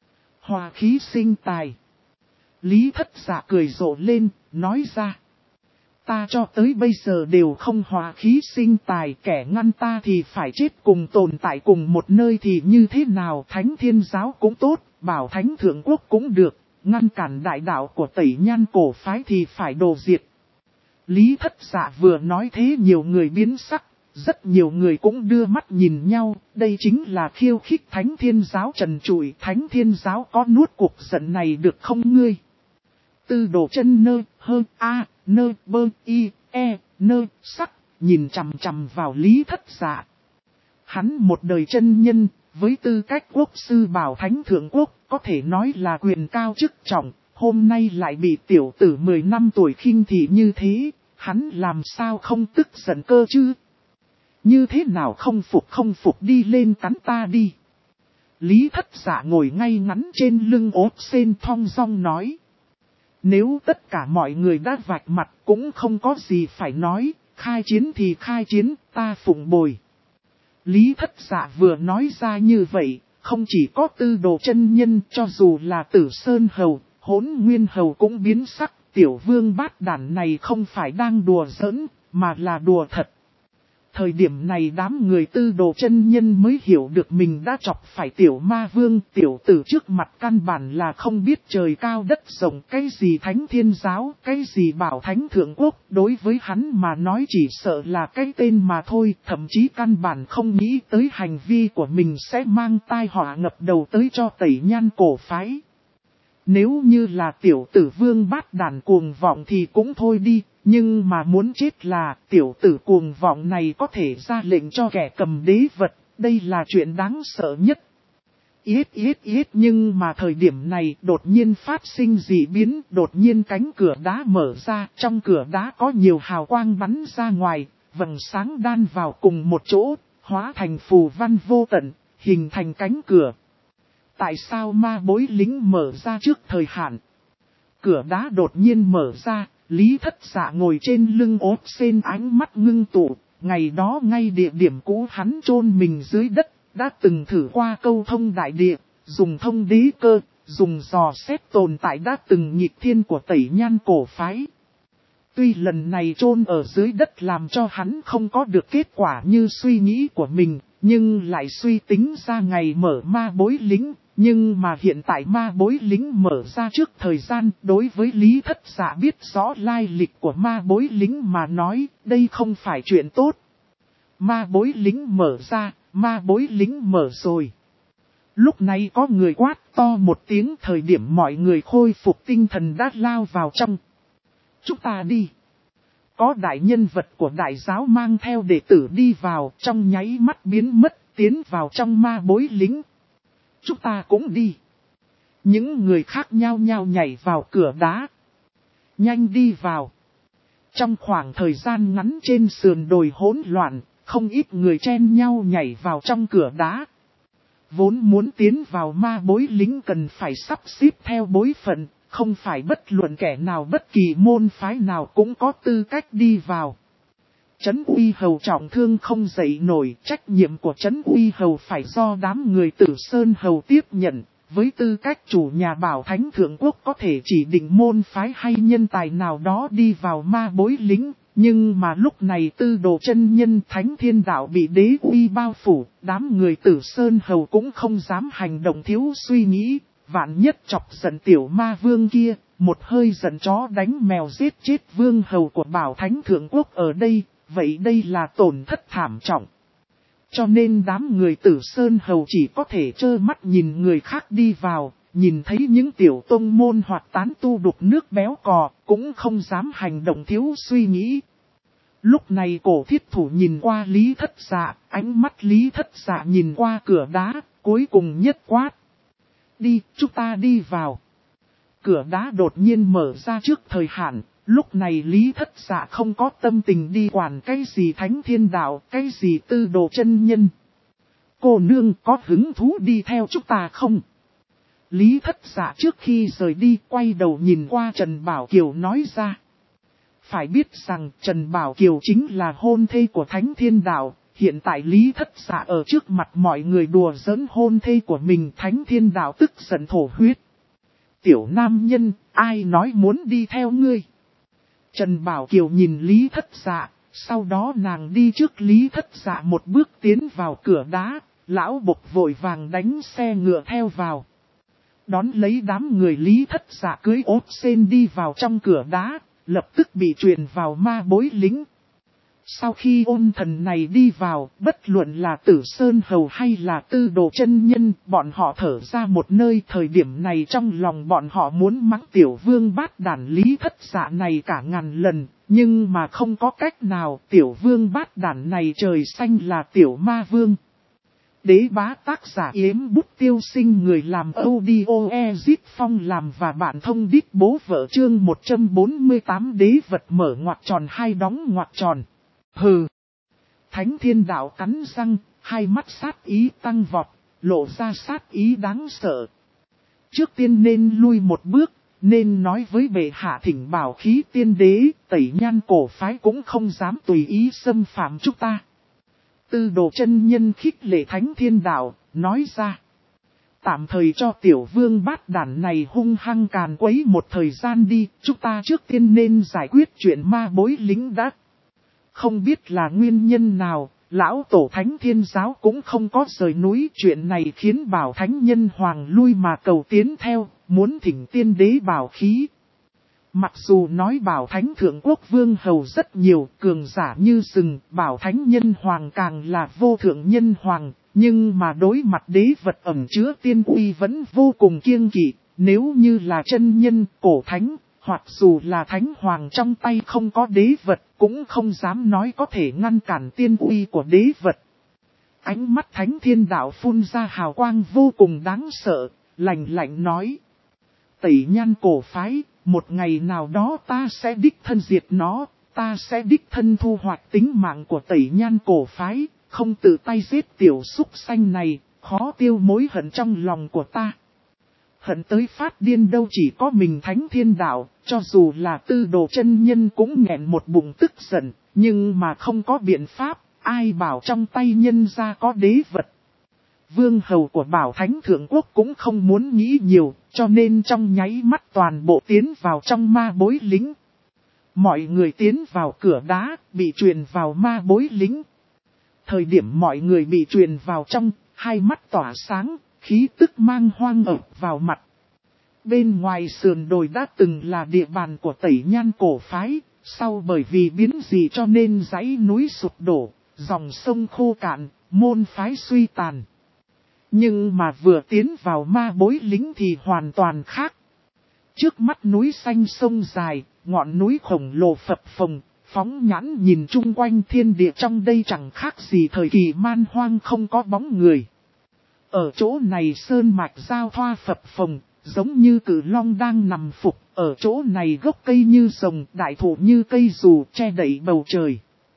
Hòa khí sinh tài. Lý Thất Dạ cười rộ lên, nói ra. Ta cho tới bây giờ đều không hòa khí sinh tài, kẻ ngăn ta thì phải chết, cùng tồn tại cùng một nơi thì như thế nào? Thánh Thiên Giáo cũng tốt, bảo Thánh Thượng Quốc cũng được, ngăn cản đại đạo của tẩy nhan cổ phái thì phải đồ diệt. Lý Thất Dạ vừa nói thế nhiều người biến sắc. Rất nhiều người cũng đưa mắt nhìn nhau, đây chính là khiêu khích Thánh Thiên Giáo trần trụi. Thánh Thiên Giáo có nuốt cuộc giận này được không ngươi? Tư Đồ chân nơ, hơ, a, nơ, bơ, y, e, nơ, sắc, nhìn chằm chằm vào Lý Thất Dạ. Hắn một đời chân nhân, với tư cách quốc sư bảo Thánh Thượng Quốc, có thể nói là quyền cao chức trọng, hôm nay lại bị tiểu tử 10 năm tuổi khinh thị như thế, hắn làm sao không tức giận cơ chứ? Như thế nào không phục đi lên cắn ta đi. Lý Thất Dạ ngồi ngay ngắn trên lưng ốp sen thong dong nói. Nếu tất cả mọi người đã vạch mặt cũng không có gì phải nói, khai chiến thì khai chiến, ta phụng bồi. Lý Thất Dạ vừa nói ra như vậy, không chỉ có Tư Đồ chân nhân, cho dù là Tử Sơn Hầu, Hỗn Nguyên Hầu cũng biến sắc. Tiểu vương bát đản này không phải đang đùa giỡn, mà là đùa thật. Thời điểm này đám người Tư Đồ chân nhân mới hiểu được mình đã chọc phải tiểu ma vương. Tiểu tử trước mặt căn bản là không biết trời cao đất rộng, cái gì Thánh Thiên Giáo, cái gì bảo Thánh Thượng Quốc. Đối với hắn mà nói chỉ sợ là cái tên mà thôi, thậm chí căn bản không nghĩ tới hành vi của mình sẽ mang tai họa ngập đầu tới cho tẩy nhan cổ phái. Nếu như là tiểu tử vương bát đàn cuồng vọng thì cũng thôi đi. Nhưng mà muốn chết là tiểu tử cuồng vọng này có thể ra lệnh cho kẻ cầm đế vật, đây là chuyện đáng sợ nhất. Yết nhưng mà thời điểm này đột nhiên phát sinh dị biến, đột nhiên cánh cửa đá mở ra, trong cửa đá có nhiều hào quang bắn ra ngoài, vầng sáng đan vào cùng một chỗ, hóa thành phù văn vô tận, hình thành cánh cửa. Tại sao ma bối lính mở ra trước thời hạn? Cửa đá đột nhiên mở ra, Lý Thất Dạ ngồi trên lưng ốt sen, ánh mắt ngưng tụ. Ngày đó ngay địa điểm cũ hắn chôn mình dưới đất, đã từng thử qua câu thông đại địa, dùng thông đế cơ, dùng dò xét tồn tại đã từng nghịch thiên của Tẩy Nhan cổ phái. Tuy lần này chôn ở dưới đất làm cho hắn không có được kết quả như suy nghĩ của mình, nhưng lại suy tính ra ngày mở ma bối lính. Nhưng mà hiện tại ma bối lính mở ra trước thời gian, đối với Lý Thất Dạ biết rõ lai lịch của ma bối lính mà nói, đây không phải chuyện tốt. Ma bối lính mở ra, ma bối lính mở rồi. Lúc này có người quát to một tiếng, thời điểm mọi người khôi phục tinh thần đã lao vào trong. Chúng ta đi. Có đại nhân vật của đại giáo mang theo đệ tử đi vào, trong nháy mắt biến mất, tiến vào trong ma bối lính. Chúng ta cũng đi. Những người khác nhao nhao nhảy vào cửa đá. Nhanh đi vào. Trong khoảng thời gian ngắn trên sườn đồi hỗn loạn, không ít người chen nhau nhảy vào trong cửa đá. Vốn muốn tiến vào ma bối lính cần phải sắp xếp theo bối phận, không phải bất luận kẻ nào bất kỳ môn phái nào cũng có tư cách đi vào. Trấn Uy Hầu trọng thương không dậy nổi, trách nhiệm của Trấn Uy Hầu phải do đám người Tử Sơn Hầu tiếp nhận. Với tư cách chủ nhà Bảo Thánh Thượng Quốc có thể chỉ định môn phái hay nhân tài nào đó đi vào ma bối lính. Nhưng mà lúc này Tư Đồ chân nhân Thánh Thiên Đạo bị đế uy bao phủ, đám người Tử Sơn Hầu cũng không dám hành động thiếu suy nghĩ. Vạn nhất chọc giận tiểu ma vương kia, một hơi giận chó đánh mèo giết chết vương hầu của Bảo Thánh Thượng Quốc ở đây. Vậy đây là tổn thất thảm trọng. Cho nên đám người Tử Sơn Hầu chỉ có thể trơ mắt nhìn người khác đi vào, nhìn thấy những tiểu tông môn hoặc tán tu đục nước béo cò, cũng không dám hành động thiếu suy nghĩ. Lúc này Cổ Thiết Thủ nhìn qua Lý Thất Dạ, ánh mắt Lý Thất Dạ nhìn qua cửa đá, cuối cùng nhất quát. Đi, chúng ta đi vào. Cửa đá đột nhiên mở ra trước thời hạn. Lúc này Lý Thất Dạ không có tâm tình đi quản cái gì Thánh Thiên Đạo, cái gì Tư Đồ chân nhân. Cô nương có hứng thú đi theo chúng ta không? Lý Thất Dạ trước khi rời đi quay đầu nhìn qua Trần Bảo Kiều nói ra. Phải biết rằng Trần Bảo Kiều chính là hôn thê của Thánh Thiên Đạo. Hiện tại Lý Thất Dạ ở trước mặt mọi người đùa giỡn hôn thê của mình, Thánh Thiên Đạo tức giận thổ huyết. Tiểu nam nhân, ai nói muốn đi theo ngươi? Trần Bảo Kiều nhìn Lý Thất Dạ, sau đó nàng đi trước Lý Thất Dạ một bước tiến vào cửa đá, lão bộc vội vàng đánh xe ngựa theo vào. Đón lấy đám người Lý Thất Dạ cưới ốt sen đi vào trong cửa đá, lập tức bị truyền vào ma bối lính. Sau khi ôn thần này đi vào, bất luận là Tử Sơn Hầu hay là Tư Đồ chân nhân, bọn họ thở ra một nơi. Thời điểm này trong lòng bọn họ muốn mắng tiểu vương bát đản Lý Thất Dạ này cả ngàn lần, nhưng mà không có cách nào, tiểu vương bát đản này trời xanh là tiểu ma vương. Đế bá tác giả Yếm Bút Tiêu Sinh, người làm audio Ezit Phong làm và bạn thông đít bố vợ, chương 148 đế vật mở ngoặc tròn hai đóng ngoặc tròn. Hừ. Thánh Thiên Đạo cắn răng, hai mắt sát ý tăng vọt, lộ ra sát ý đáng sợ. Trước tiên nên lui một bước, nên nói với bệ hạ thỉnh bảo khí tiên đế, Tẩy Nhan cổ phái cũng không dám tùy ý xâm phạm chúng ta. Tư Đồ chân nhân khích lệ Thánh Thiên Đạo, nói ra. Tạm thời cho tiểu vương bát đản này hung hăng càn quấy một thời gian đi, chúng ta trước tiên nên giải quyết chuyện ma bối lính đã. Không biết là nguyên nhân nào, lão tổ Thánh Thiên Giáo cũng không có rời núi. Chuyện này khiến Bảo Thánh Nhân Hoàng lui mà cầu tiến theo, muốn thỉnh tiên đế bảo khí. Mặc dù nói Bảo Thánh Thượng Quốc Vương Hầu rất nhiều, cường giả như rừng, Bảo Thánh Nhân Hoàng càng là vô thượng nhân hoàng, nhưng mà đối mặt đế vật ẩn chứa tiên uy vẫn vô cùng kiêng kỵ. Nếu như là chân nhân, cổ thánh, hoặc dù là thánh hoàng trong tay không có đế vật, cũng không dám nói có thể ngăn cản tiên uy của đế vật. Ánh mắt Thánh Thiên Đạo phun ra hào quang vô cùng đáng sợ, lạnh lạnh nói. Tẩy Nhan cổ phái, một ngày nào đó ta sẽ đích thân diệt nó, ta sẽ đích thân thu hoạch tính mạng của Tẩy Nhan cổ phái, không tự tay giết tiểu súc sanh này, khó tiêu mối hận trong lòng của ta. Hận tới phát điên đâu chỉ có mình Thánh Thiên Đạo, cho dù là Tư Đồ chân nhân cũng nghẹn một bụng tức giận, nhưng mà không có biện pháp, ai bảo trong tay nhân ra có đế vật. Vương hầu của Bảo Thánh Thượng Quốc cũng không muốn nghĩ nhiều, cho nên trong nháy mắt toàn bộ tiến vào trong ma bối lính. Mọi người tiến vào cửa đá, bị truyền vào ma bối lính. Thời điểm mọi người bị truyền vào trong, hai mắt tỏa sáng, khí tức mang hoang ập vào mặt. Bên ngoài sườn đồi đã từng là địa bàn của Tẩy Nhan cổ phái, sau bởi vì biến dị cho nên dãy núi sụp đổ, dòng sông khô cạn, môn phái suy tàn. Nhưng mà vừa tiến vào ma bối lính thì hoàn toàn khác. Trước mắt núi xanh sông dài, ngọn núi khổng lồ phập phồng, phóng nhãn nhìn chung quanh thiên địa trong đây chẳng khác gì thời kỳ man hoang không có bóng người. Ở chỗ này sơn mạch giao thoa phập phồng, giống như cự long đang nằm phục, ở chỗ này gốc cây như rồng, đại thụ như cây dù che đậy bầu trời.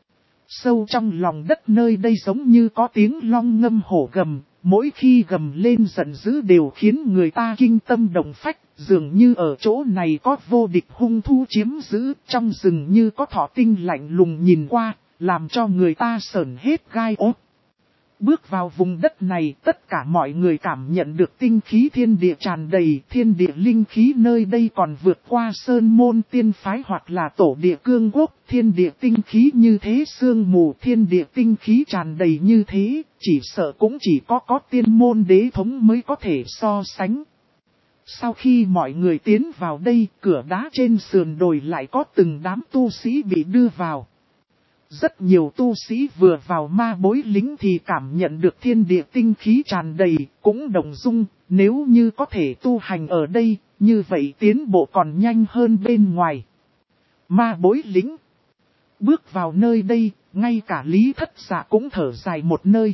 Sâu trong lòng đất nơi đây giống như có tiếng long ngâm hổ gầm, mỗi khi gầm lên giận dữ đều khiến người ta kinh tâm động phách, dường như ở chỗ này có vô địch hung thú chiếm giữ, trong rừng như có thỏ tinh lạnh lùng nhìn qua, làm cho người ta sởn hết gai ốt. Bước vào vùng đất này, tất cả mọi người cảm nhận được tinh khí thiên địa tràn đầy, thiên địa linh khí nơi đây còn vượt qua sơn môn tiên phái hoặc là tổ địa cương quốc, thiên địa tinh khí như thế sương mù, thiên địa tinh khí tràn đầy như thế, chỉ sợ cũng chỉ có tiên môn đế thống mới có thể so sánh. Sau khi mọi người tiến vào đây, cửa đá trên sườn đồi lại có từng đám tu sĩ bị đưa vào. Rất nhiều tu sĩ vừa vào ma bối lính thì cảm nhận được thiên địa tinh khí tràn đầy, cũng động dung, nếu như có thể tu hành ở đây, như vậy tiến bộ còn nhanh hơn bên ngoài. Ma bối lính. Bước vào nơi đây, ngay cả Lý Thất Dạ cũng thở dài một nơi.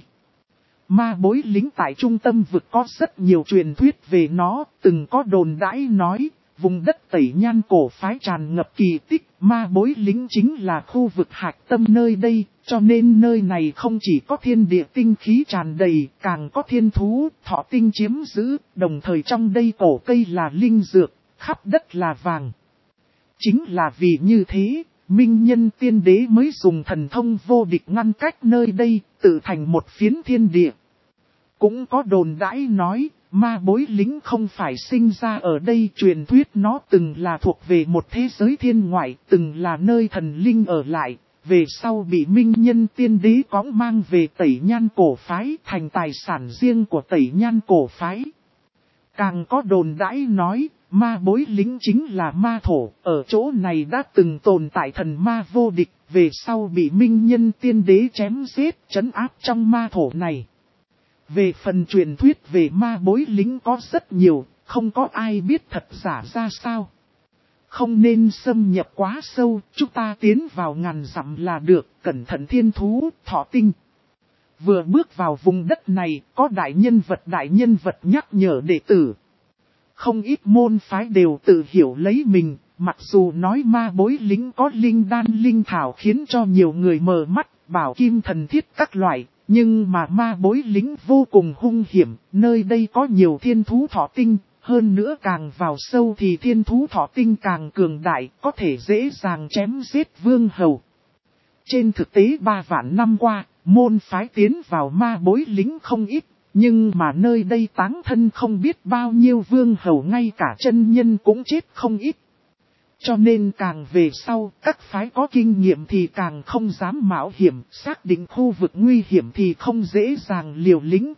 Ma bối lính tại trung tâm vực có rất nhiều truyền thuyết về nó, từng có đồn đãi nói. Vùng đất Tẩy Nhan cổ phái tràn ngập kỳ tích, ma bối lính chính là khu vực hạch tâm nơi đây, cho nên nơi này không chỉ có thiên địa tinh khí tràn đầy, càng có thiên thú, thọ tinh chiếm giữ, đồng thời trong đây cổ cây là linh dược, khắp đất là vàng. Chính là vì như thế, Minh Nhân Tiên Đế mới dùng thần thông vô địch ngăn cách nơi đây, tự thành một phiến thiên địa. Cũng có đồn đãi nói, ma bối lính không phải sinh ra ở đây, truyền thuyết nó từng là thuộc về một thế giới thiên ngoại, từng là nơi thần linh ở lại, về sau bị Minh Nhân Tiên Đế cõng mang về Tẩy Nhan cổ phái thành tài sản riêng của Tẩy Nhan cổ phái. Càng có đồn đãi nói, ma bối lính chính là ma thổ, ở chỗ này đã từng tồn tại thần ma vô địch, về sau bị Minh Nhân Tiên Đế chém giết, trấn áp trong ma thổ này. Về phần truyền thuyết về ma bối lính có rất nhiều, không có ai biết thật giả ra sao. Không nên xâm nhập quá sâu, chúng ta tiến vào ngàn dặm là được, cẩn thận thiên thú, thọ tinh. Vừa bước vào vùng đất này, có đại nhân vật nhắc nhở đệ tử. Không ít môn phái đều tự hiểu lấy mình, mặc dù nói ma bối lính có linh đan linh thảo khiến cho nhiều người mờ mắt, bảo kim thần thiết các loại. Nhưng mà ma bối lính vô cùng hung hiểm, nơi đây có nhiều thiên thú thọ tinh, hơn nữa càng vào sâu thì thiên thú thọ tinh càng cường đại, có thể dễ dàng chém giết vương hầu. Trên thực tế 3 vạn năm qua, môn phái tiến vào ma bối lính không ít, nhưng mà nơi đây táng thân không biết bao nhiêu vương hầu, ngay cả chân nhân cũng chết không ít. Cho nên càng về sau, các phái có kinh nghiệm thì càng không dám mạo hiểm, xác định khu vực nguy hiểm thì không dễ dàng liều lĩnh.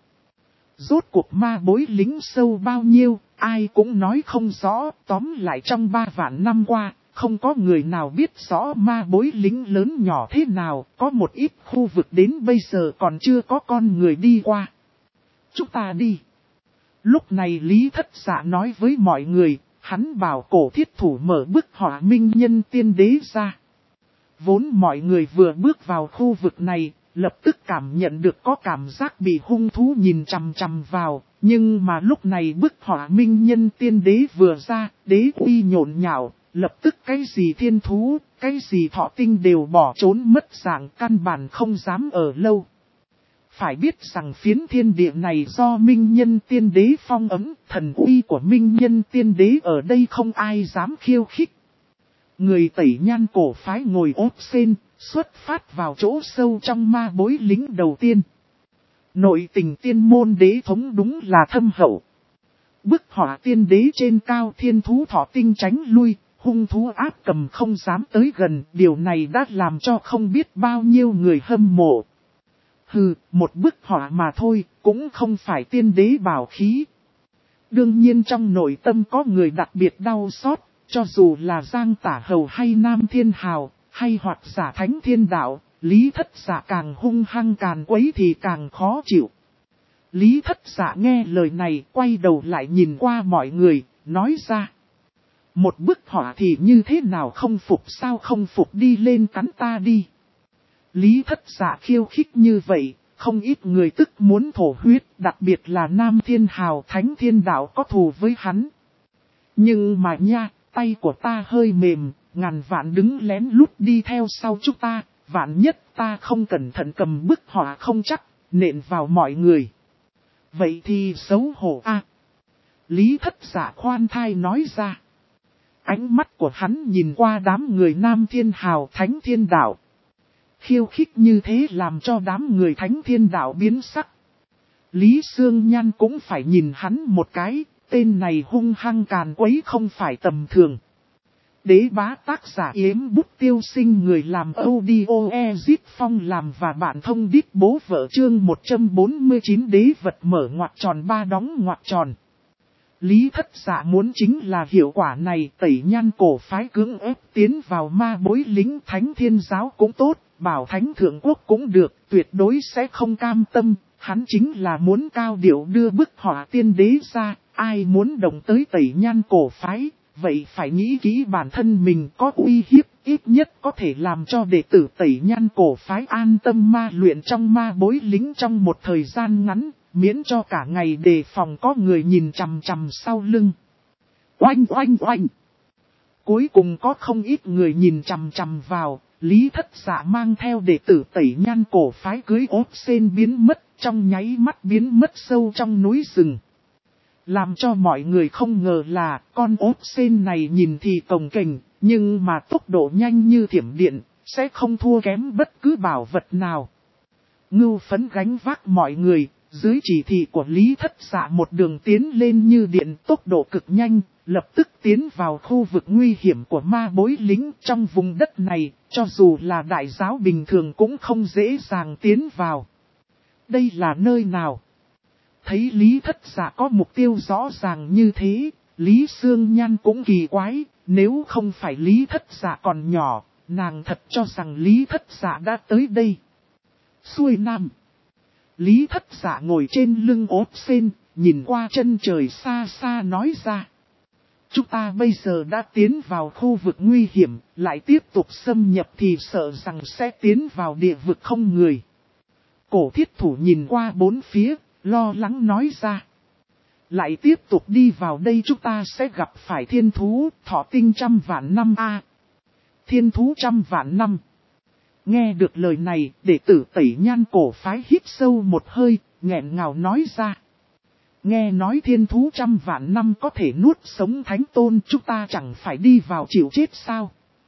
Rốt cuộc ma bối lính sâu bao nhiêu, ai cũng nói không rõ, tóm lại trong 3 vạn năm qua, không có người nào biết rõ ma bối lính lớn nhỏ thế nào, có một ít khu vực đến bây giờ còn chưa có con người đi qua. Chúng ta đi. Lúc này Lý Thất Dạ nói với mọi người. Hắn bảo cổ thiết thủ mở bức họa Minh Nhân Tiên Đế ra. Vốn mọi người vừa bước vào khu vực này, lập tức cảm nhận được có cảm giác bị hung thú nhìn chằm chằm vào. Nhưng mà lúc này bức họa Minh Nhân Tiên Đế vừa ra, đế uy nhộn nhạo, lập tức cái gì thiên thú, cái gì thọ tinh đều bỏ trốn mất dạng, căn bản không dám ở lâu. Phải biết rằng phiến thiên địa này do Minh Nhân Tiên Đế phong ấm, thần uy của Minh Nhân Tiên Đế ở đây không ai dám khiêu khích. Người Tẩy Nhan cổ phái ngồi ốp sen, xuất phát vào chỗ sâu trong ma bối lính đầu tiên. Nội tình tiên môn đế thống đúng là thâm hậu. Bức họa tiên đế trên cao thiên thú thọ tinh tránh lui, hung thú áp cầm không dám tới gần, điều này đã làm cho không biết bao nhiêu người hâm mộ. Hừ, một bức họa mà thôi, cũng không phải tiên đế bảo khí. Đương nhiên trong nội tâm có người đặc biệt đau xót, cho dù là Giang Tả Hầu hay Nam Thiên Hào, hay hoặc giả Thánh Thiên Đạo, Lý Thất Dạ càng hung hăng càng quấy thì càng khó chịu. Lý Thất Dạ nghe lời này, quay đầu lại nhìn qua mọi người, nói ra. Một bức họa thì như thế nào không phục, sao không phục đi lên cắn ta đi. Lý Thất Dạ khiêu khích như vậy, không ít người tức muốn thổ huyết, đặc biệt là Nam Thiên Hào, Thánh Thiên Đạo có thù với hắn. Nhưng mà nha, tay của ta hơi mềm, ngàn vạn đứng lén lút đi theo sau chúng ta, vạn nhất ta không cẩn thận cầm bức họa không chắc, nện vào mọi người. Vậy thì xấu hổ a. Lý Thất Dạ khoan thai nói ra. Ánh mắt của hắn nhìn qua đám người Nam Thiên Hào, Thánh Thiên Đạo. Khiêu khích như thế làm cho đám người Thánh Thiên Đạo biến sắc. Lý Sương Nhan cũng phải nhìn hắn một cái, tên này hung hăng càn quấy không phải tầm thường. Đế bá tác giả Yếm Bút Tiêu Sinh, người làm audio Ezit Phong làm và bạn thông đít bố vợ, chương 149 đế vật mở ngoặc tròn ba đóng ngoặc tròn. Lý Thất Dạ muốn chính là hiệu quả này, Tẩy Nhan cổ phái cưỡng ép tiến vào ma bối lính, Thánh Thiên Giáo cũng tốt, Bảo Thánh Thượng Quốc cũng được, tuyệt đối sẽ không cam tâm. Hắn chính là muốn cao điệu đưa bức họa tiên đế ra, ai muốn động tới Tẩy Nhan cổ phái, vậy phải nghĩ kỹ bản thân mình có uy hiếp, ít nhất có thể làm cho đệ tử Tẩy Nhan cổ phái an tâm ma luyện trong ma bối lính trong một thời gian ngắn, miễn cho cả ngày đề phòng có người nhìn chằm chằm sau lưng. Oanh oanh oanh! Cuối cùng có không ít người nhìn chằm chằm vào, Lý Thất Dạ mang theo đệ tử Tẩy Nhan cổ phái cưới ốp sen biến mất, trong nháy mắt biến mất sâu trong núi rừng. Làm cho mọi người không ngờ là con ốp sen này nhìn thì cồng kềnh, nhưng mà tốc độ nhanh như thiểm điện, sẽ không thua kém bất cứ bảo vật nào. Ngưu Phấn gánh vác mọi người, dưới chỉ thị của Lý Thất Dạ một đường tiến lên như điện, tốc độ cực nhanh, lập tức tiến vào khu vực nguy hiểm của ma bối lính. Trong vùng đất này, cho dù là đại giáo bình thường cũng không dễ dàng tiến vào. Đây là nơi nào? Thấy Lý Thất Dạ có mục tiêu rõ ràng như thế, Lý Sương Nhan cũng kỳ quái, nếu không phải Lý Thất Dạ còn nhỏ, nàng thật cho rằng Lý Thất Dạ đã tới đây. Xuôi Nam. Lý Thất Dạ ngồi trên lưng ốp sen, nhìn qua chân trời xa xa nói ra. Chúng ta bây giờ đã tiến vào khu vực nguy hiểm, lại tiếp tục xâm nhập thì sợ rằng sẽ tiến vào địa vực không người. Cổ thiết thủ nhìn qua bốn phía, lo lắng nói ra. Lại tiếp tục đi vào đây chúng ta sẽ gặp phải thiên thú, thọ tinh 100 vạn năm a. Thiên thú 100 vạn năm. Nghe được lời này, đệ tử Tẩy Nhan cổ phái hít sâu một hơi, nghẹn ngào nói ra. Nghe nói thiên thú 100 vạn năm có thể nuốt sống thánh tôn, chúng ta chẳng phải đi vào chịu chết sao?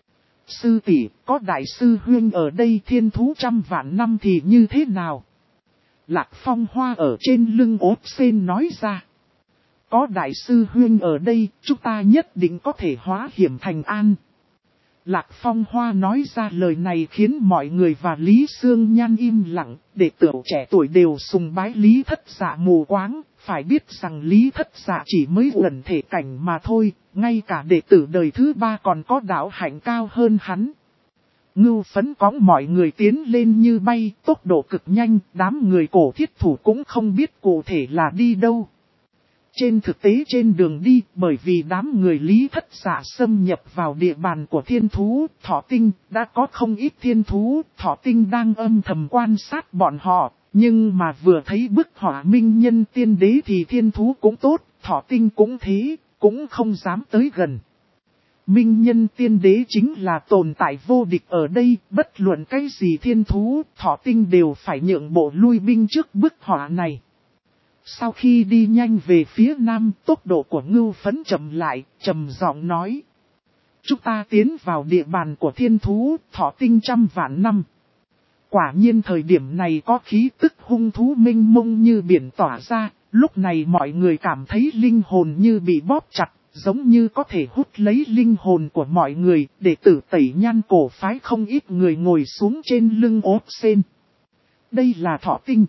Sư tỷ, có đại sư huynh ở đây, thiên thú 100 vạn năm thì như thế nào? Lạc Phong Hoa ở trên lưng ốp sen nói ra. Có đại sư huynh ở đây, chúng ta nhất định có thể hóa hiểm thành an. Lạc Phong Hoa nói ra lời này khiến mọi người và Lý Sương Nhan im lặng, đệ tử trẻ tuổi đều sùng bái Lý Thất Dạ mù quáng, phải biết rằng Lý Thất Dạ chỉ mới ẩn thể cảnh mà thôi, ngay cả đệ tử đời thứ 3 còn có đạo hạnh cao hơn hắn. Ngưu Phấn cõng mọi người tiến lên như bay, tốc độ cực nhanh, đám người cổ thiết thủ cũng không biết cụ thể là đi đâu. Trên thực tế trên đường đi, bởi vì đám người Lý Thất Dạ xâm nhập vào địa bàn của thiên thú, thọ tinh, đã có không ít thiên thú, thọ tinh đang âm thầm quan sát bọn họ, nhưng mà vừa thấy bức họa Minh Nhân Tiên Đế thì thiên thú cũng tốt, thọ tinh cũng thế, cũng không dám tới gần. Minh Nhân Tiên Đế chính là tồn tại vô địch ở đây, bất luận cái gì thiên thú, thọ tinh đều phải nhượng bộ lui binh trước bức họa này. Sau khi đi nhanh về phía nam, tốc độ của Ngưu Phấn chậm lại, trầm giọng nói. Chúng ta tiến vào địa bàn của thiên thú, thọ tinh trăm vạn năm. Quả nhiên thời điểm này có khí tức hung thú mênh mông như biển tỏa ra, lúc này mọi người cảm thấy linh hồn như bị bóp chặt, giống như có thể hút lấy linh hồn của mọi người, để tử tẩy nhan cổ phái không ít người ngồi xuống trên lưng ốp sen. Đây là thọ tinh.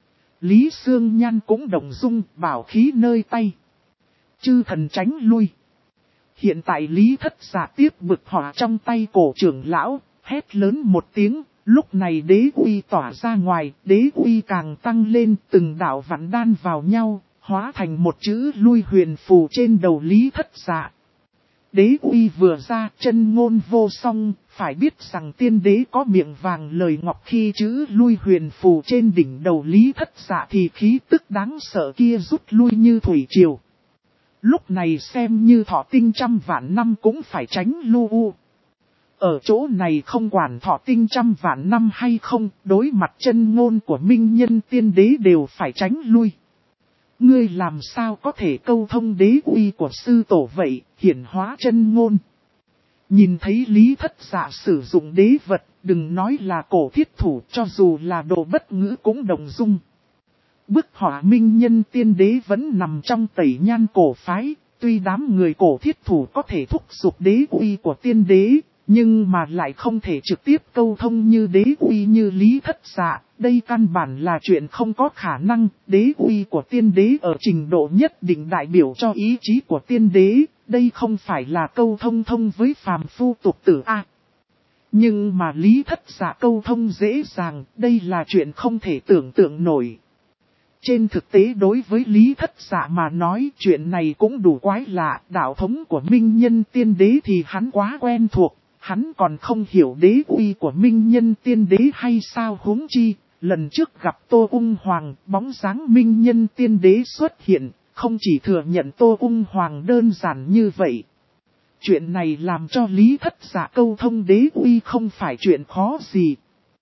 Lý Sương Nhan cũng động dung, bảo khí nơi tay. Chư thần tránh lui. Hiện tại Lý Thất Dạ tiếp bực hỏa trong tay cổ trưởng lão, hét lớn một tiếng, lúc này đế uy tỏa ra ngoài, đế uy càng tăng lên, từng đạo vạn đan vào nhau, hóa thành một chữ lui huyền phù trên đầu Lý Thất Dạ. Đế uy vừa ra, chân ngôn vô song, phải biết rằng tiên đế có miệng vàng lời ngọc, khi chữ lui huyền phù trên đỉnh đầu Lý Thất Dạ thì khí tức đáng sợ kia rút lui như thủy triều. Lúc này xem như thọ tinh trăm vạn năm cũng phải tránh lu. Ở chỗ này không quản thọ tinh trăm vạn năm hay không, đối mặt chân ngôn của Minh Nhân Tiên Đế đều phải tránh lui. Ngươi làm sao có thể câu thông đế uy của sư tổ vậy, hiển hóa chân ngôn. Nhìn thấy Lý Thất Dạ sử dụng đế vật, đừng nói là cổ thiết thủ, cho dù là đồ bất ngữ cũng động dung. Bức họa Minh Nhân Tiên Đế vẫn nằm trong tẩy nhan cổ phái, tuy đám người cổ thiết thủ có thể thúc giục đế uy của tiên đế, nhưng mà lại không thể trực tiếp câu thông như đế uy như Lý Thất Dạ. Đây căn bản là chuyện không có khả năng, đế uy của tiên đế ở trình độ nhất định đại biểu cho ý chí của tiên đế, đây không phải là câu thông với phàm phu tục tử A. Nhưng mà Lý Thất Dạ câu thông dễ dàng, đây là chuyện không thể tưởng tượng nổi. Trên thực tế đối với Lý Thất Dạ mà nói chuyện này cũng đủ quái lạ, đạo thống của Minh Nhân Tiên Đế thì hắn quá quen thuộc, hắn còn không hiểu đế uy của Minh Nhân Tiên Đế hay sao, huống chi. Lần trước gặp Tô Ung Hoàng, bóng dáng Minh Nhân Tiên Đế xuất hiện, không chỉ thừa nhận Tô Ung Hoàng đơn giản như vậy. Chuyện này làm cho Lý Thất Dạ câu thông đế uy không phải chuyện khó gì.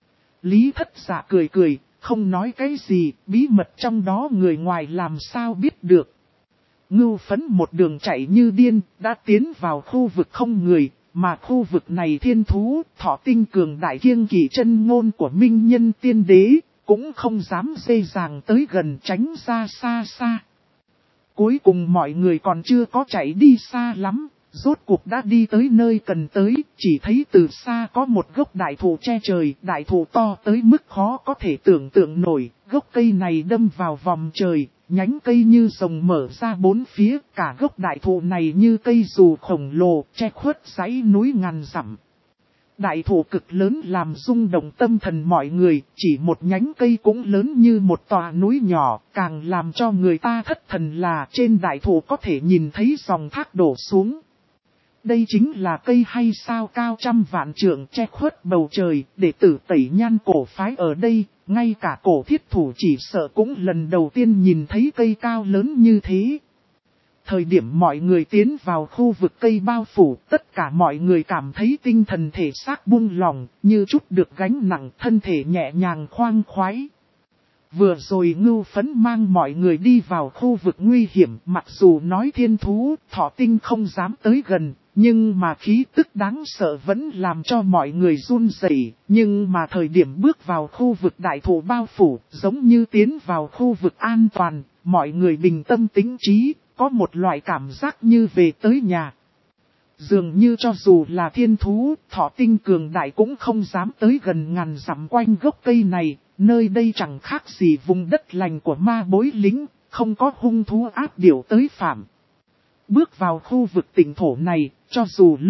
Lý Thất Dạ cười cười, không nói cái gì, bí mật trong đó người ngoài làm sao biết được. Ngưu Phấn một đường chạy như điên, đã tiến vào khu vực không người. Mà khu vực này thiên thú, thọ tinh cường đại kiêng kỵ chân ngôn của Minh Nhân Tiên Đế, cũng không dám dễ dàng tới gần, tránh ra xa xa. Cuối cùng mọi người còn chưa có chạy đi xa lắm, rốt cuộc đã đi tới nơi cần tới, chỉ thấy từ xa có một gốc đại thụ che trời, đại thụ to tới mức khó có thể tưởng tượng nổi, gốc cây này đâm vào vòng trời. Nhánh cây như rồng mở ra bốn phía, cả gốc đại thụ này như cây dù khổng lồ, che khuất dãy núi ngàn dặm. Đại thụ cực lớn làm rung động tâm thần mọi người, chỉ một nhánh cây cũng lớn như một tòa núi nhỏ, càng làm cho người ta thất thần là trên đại thụ có thể nhìn thấy dòng thác đổ xuống. Đây chính là cây hay sao cao trăm vạn trượng che khuất bầu trời, để tử tẩy nhan cổ phái ở đây. Ngay cả cổ thiết thủ chỉ sợ cũng lần đầu tiên nhìn thấy cây cao lớn như thế. Thời điểm mọi người tiến vào khu vực cây bao phủ, tất cả mọi người cảm thấy tinh thần thể xác buông lỏng, như chút được gánh nặng, thân thể nhẹ nhàng khoan khoái. Vừa rồi Ngưu Phấn mang mọi người đi vào khu vực nguy hiểm, mặc dù nói thiên thú, thọ tinh không dám tới gần. Nhưng mà khí tức đáng sợ vẫn làm cho mọi người run rẩy. Nhưng mà thời điểm bước vào khu vực đại thụ bao phủ, giống như tiến vào khu vực an toàn, mọi người bình tâm tĩnh trí, có một loại cảm giác như về tới nhà. Dường như cho dù là thiên thú, thọ tinh cường đại cũng không dám tới gần ngàn dặm quanh gốc cây này, nơi đây chẳng khác gì vùng đất lành của ma bối lính, không có hung thú ác điểu tới phạm. Bước vào khu vực tỉnh thổ này, cho dù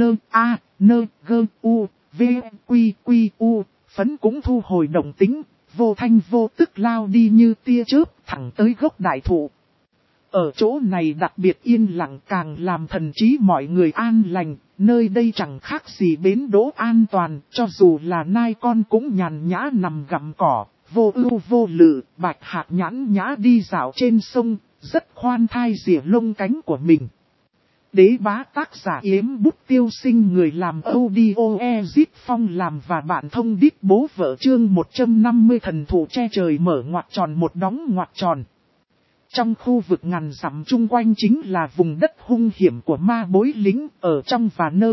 Phấn cũng thu hồi động tính, vô thanh vô tức lao đi như tia chớp thẳng tới gốc đại thụ. Ở chỗ này đặc biệt yên lặng càng làm thần trí mọi người an lành, nơi đây chẳng khác gì bến đỗ an toàn, cho dù là nai con cũng nhàn nhã nằm gặm cỏ, vô ưu vô lự, bạch hạc nhãn nhã đi dạo trên sông, rất khoan thai rỉa lông cánh của mình. Đế bá tác giả Yếm Bút Tiêu Sinh, người làm audio Ezit Phong làm và bạn thông đít bố vợ. Chương 150 thần thụ che trời mở ngoặc tròn một đóng ngoặc tròn. Trong khu vực ngàn dặm chung quanh chính là vùng đất hung hiểm của ma bối lính, ở trong và nơi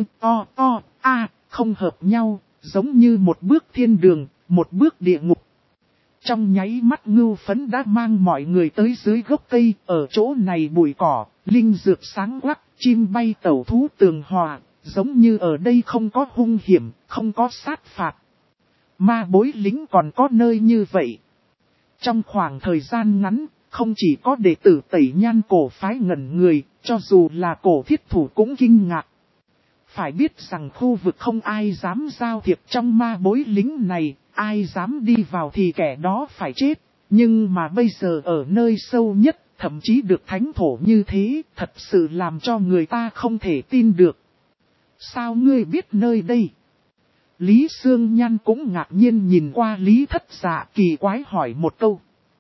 không hợp nhau, giống như một bước thiên đường, một bước địa ngục. Trong nháy mắt Ngưu Phấn đã mang mọi người tới dưới gốc cây, ở chỗ này bụi cỏ, linh dược sáng quắc, chim bay tẩu thú tường hòa, giống như ở đây không có hung hiểm, không có sát phạt. Ma bối lính còn có nơi như vậy. Trong khoảng thời gian ngắn, không chỉ có đệ tử Tẩy Nhan cổ phái ngẩn người, cho dù là cổ thiết thủ cũng kinh ngạc. Phải biết rằng khu vực không ai dám giao thiệp trong ma bối lính này, ai dám đi vào thì kẻ đó phải chết. Nhưng mà bây giờ ở nơi sâu nhất, thậm chí được thánh thổ như thế, thật sự làm cho người ta không thể tin được. Sao ngươi biết nơi đây? Lý Sương Nhan cũng ngạc nhiên nhìn qua Lý Thất Dạ, kỳ quái hỏi một câu.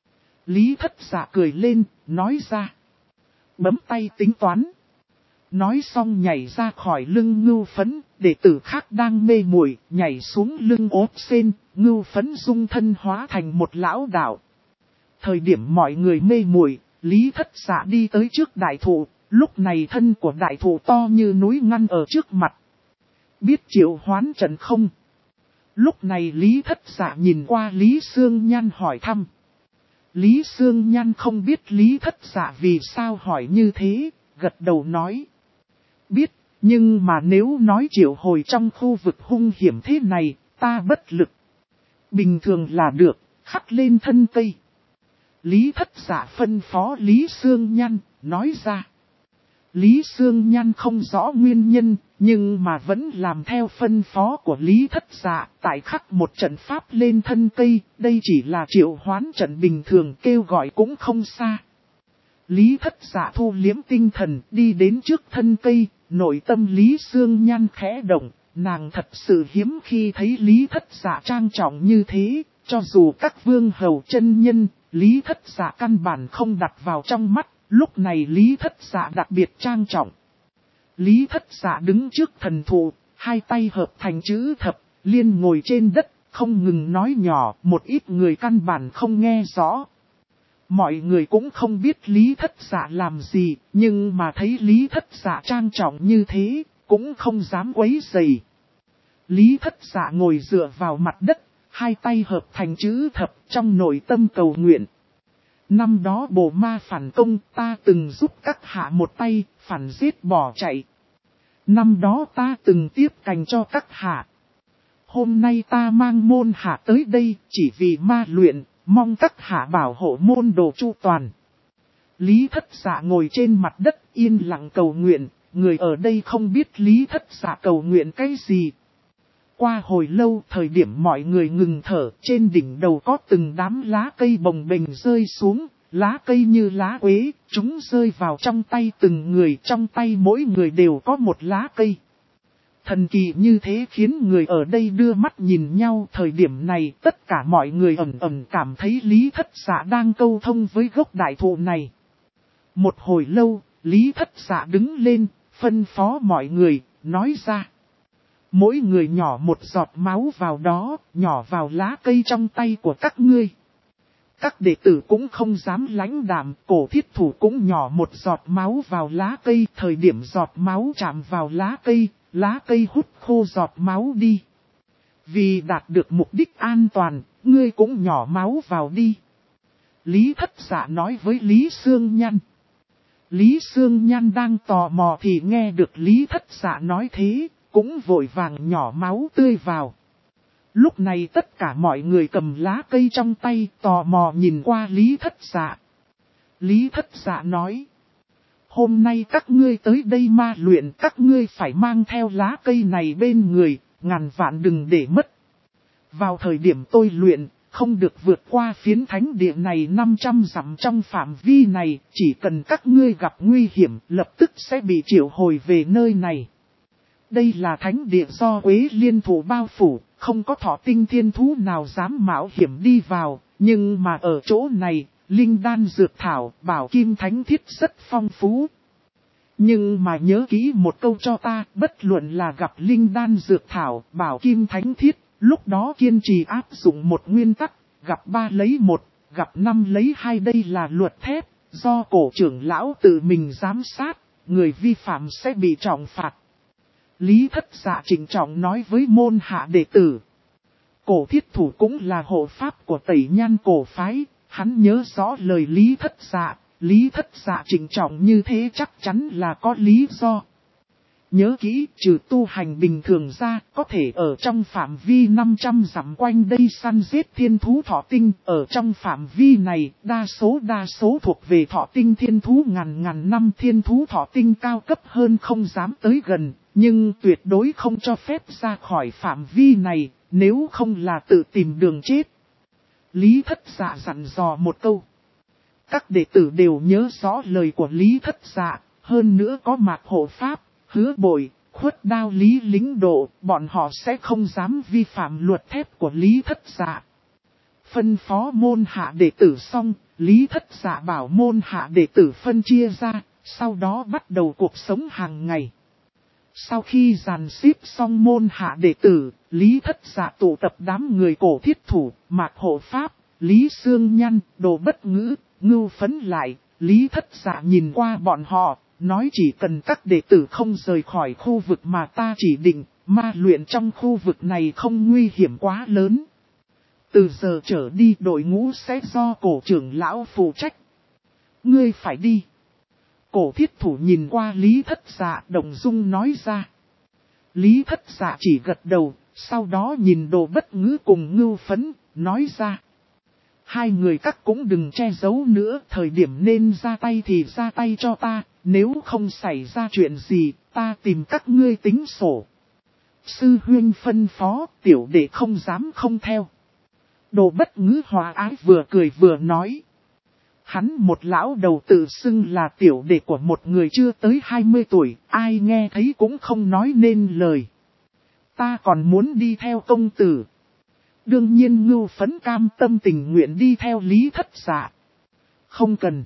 Lý Thất Dạ cười lên, nói ra. Bấm tay tính toán. Nói xong nhảy ra khỏi lưng Ngưu Phấn, đệ tử khác đang mê muội nhảy xuống lưng ốp sen, Ngưu Phấn dung thân hóa thành một lão đạo. Thời điểm mọi người mê muội, Lý Thất Dạ đi tới trước đại thụ, lúc này thân của đại thụ to như núi ngăn ở trước mặt. Biết triệu hoán trận không? Lúc này Lý Thất Dạ nhìn qua Lý Sương Nhan hỏi thăm. Lý Sương Nhan không biết Lý Thất Dạ vì sao hỏi như thế, gật đầu nói. Biết, nhưng mà nếu nói triệu hồi trong khu vực hung hiểm thế này, ta bất lực. Bình thường là được, khắc lên thân cây. Lý Thất Dạ phân phó Lý Sương Nhan, nói ra. Lý Sương Nhan không rõ nguyên nhân, nhưng mà vẫn làm theo phân phó của Lý Thất Dạ, tại khắc một trận pháp lên thân cây, đây chỉ là triệu hoán trận bình thường, kêu gọi cũng không xa. Lý Thất Dạ thu liếm tinh thần, đi đến trước thân cây, nội tâm Lý Sương Nhan khẽ động, nàng thật sự hiếm khi thấy Lý Thất Dạ trang trọng như thế, cho dù các vương hầu chân nhân, Lý Thất Dạ căn bản không đặt vào trong mắt. Lúc này Lý Thất Dạ đặc biệt trang trọng. Lý Thất Dạ đứng trước thần thụ, hai tay hợp thành chữ thập, liên ngồi trên đất, không ngừng nói nhỏ, một ít người căn bản không nghe rõ. Mọi người cũng không biết Lý Thất Dạ làm gì, nhưng mà thấy Lý Thất Dạ trang trọng như thế, cũng không dám quấy rầy. Lý Thất Dạ ngồi dựa vào mặt đất, hai tay hợp thành chữ thập, trong nội tâm cầu nguyện. Năm đó bộ ma phản công, ta từng giúp các hạ một tay, phản giết bỏ chạy. Năm đó ta từng tiếp cành cho các hạ. Hôm nay ta mang môn hạ tới đây, chỉ vì ma luyện, mong các hạ bảo hộ môn đồ chu toàn. Lý Thất Dạ ngồi trên mặt đất, yên lặng cầu nguyện, người ở đây không biết Lý Thất Dạ cầu nguyện cái gì. Qua hồi lâu, thời điểm mọi người ngừng thở, trên đỉnh đầu có từng đám lá cây bồng bềnh rơi xuống, lá cây như lá quế, chúng rơi vào trong tay từng người, trong tay mỗi người đều có một lá cây. Thần kỳ như thế khiến người ở đây đưa mắt nhìn nhau, thời điểm này tất cả mọi người ẩn ẩn cảm thấy Lý Thất Dạ đang câu thông với gốc đại thụ này. Một hồi lâu, Lý Thất Dạ đứng lên, phân phó mọi người, nói ra. Mỗi người nhỏ một giọt máu vào đó, nhỏ vào lá cây trong tay của các ngươi. Các đệ tử cũng không dám lãnh đạm, cổ thiết thủ cũng nhỏ một giọt máu vào lá cây. Thời điểm giọt máu chạm vào lá cây hút khô giọt máu đi. Vì đạt được mục đích an toàn, ngươi cũng nhỏ máu vào đi. Lý Thất Dạ nói với Lý Sương Nhan. Lý Sương Nhan đang tò mò thì nghe được Lý Thất Dạ nói thế, cũng vội vàng nhỏ máu tươi vào. Lúc này tất cả mọi người cầm lá cây trong tay, tò mò nhìn qua Lý Thất Dạ. Lý Thất Dạ nói. Hôm nay các ngươi tới đây ma luyện, các ngươi phải mang theo lá cây này bên người, ngàn vạn đừng để mất. Vào thời điểm tôi luyện, không được vượt qua phiến thánh địa này 500 dặm trong phạm vi này, chỉ cần các ngươi gặp nguy hiểm, lập tức sẽ bị triệu hồi về nơi này. Đây là thánh địa do Quế Liên Thụ bao phủ, không có thọ tinh thiên thú nào dám mạo hiểm đi vào, nhưng mà ở chỗ này, linh đan dược thảo, bảo kim thánh thiết rất phong phú. Nhưng mà nhớ kỹ một câu cho ta, bất luận là gặp linh đan dược thảo, bảo kim thánh thiết, lúc đó kiên trì áp dụng một nguyên tắc, gặp 3 lấy 1, gặp 5 lấy 2, đây là luật thép, do cổ trưởng lão tự mình giám sát, người vi phạm sẽ bị trọng phạt. Lý Thất Dạ trịnh trọng nói với môn hạ đệ tử. Cổ Thiết Thủ cũng là hộ pháp của Tẩy Nhan cổ phái, hắn nhớ rõ lời Lý Thất Dạ. Lý Thất Dạ trịnh trọng như thế chắc chắn là có lý do. Nhớ kỹ, trừ tu hành bình thường ra, có thể ở trong phạm vi 500 dặm quanh đây săn giết thiên thú thọ tinh. Ở trong phạm vi này, đa số thuộc về thọ tinh thiên thú, ngàn năm thiên thú thọ tinh cao cấp hơn không dám tới gần. Nhưng tuyệt đối không cho phép ra khỏi phạm vi này, nếu không là tự tìm đường chết. Lý Thất Dạ dặn dò một câu. Các đệ tử đều nhớ rõ lời của Lý Thất Dạ, hơn nữa có Mạc hộ pháp, Hứa Bội, Khuất Đao Lý Lính Độ, bọn họ sẽ không dám vi phạm luật thép của Lý Thất Dạ. Phân phó môn hạ đệ tử xong, Lý Thất Dạ bảo môn hạ đệ tử phân chia ra, sau đó bắt đầu cuộc sống hàng ngày. Sau khi dàn xếp xong môn hạ đệ tử, Lý Thất Dạ tụ tập đám người Cổ Thiết Thủ, Mạc hộ pháp, Lý Sương Nhăn, Đồ Bất Ngữ, Ngưu Phấn lại. Lý Thất Dạ nhìn qua bọn họ, nói chỉ cần các đệ tử không rời khỏi khu vực mà ta chỉ định, ma luyện trong khu vực này không nguy hiểm quá lớn. Từ giờ trở đi đội ngũ sẽ do cổ trưởng lão phụ trách. Ngươi phải đi. Cổ Thiết Thủ nhìn qua Lý Thất Dạ động dung nói ra. Lý Thất Dạ chỉ gật đầu, sau đó nhìn Đồ Bất Ngữ cùng Ngưu Phấn, nói ra. Hai người các cũng đừng che giấu nữa, thời điểm nên ra tay thì ra tay cho ta, nếu không xảy ra chuyện gì, ta tìm các ngươi tính sổ. Sư huynh phân phó, tiểu đệ không dám không theo. Đồ Bất Ngữ hòa ái vừa cười vừa nói. Hắn một lão đầu tự xưng là tiểu đệ của một người chưa tới 20 tuổi, ai nghe thấy cũng không nói nên lời. Ta còn muốn đi theo công tử. Đương nhiên Ngưu Phấn cam tâm tình nguyện đi theo Lý Thất Dạ. Không cần.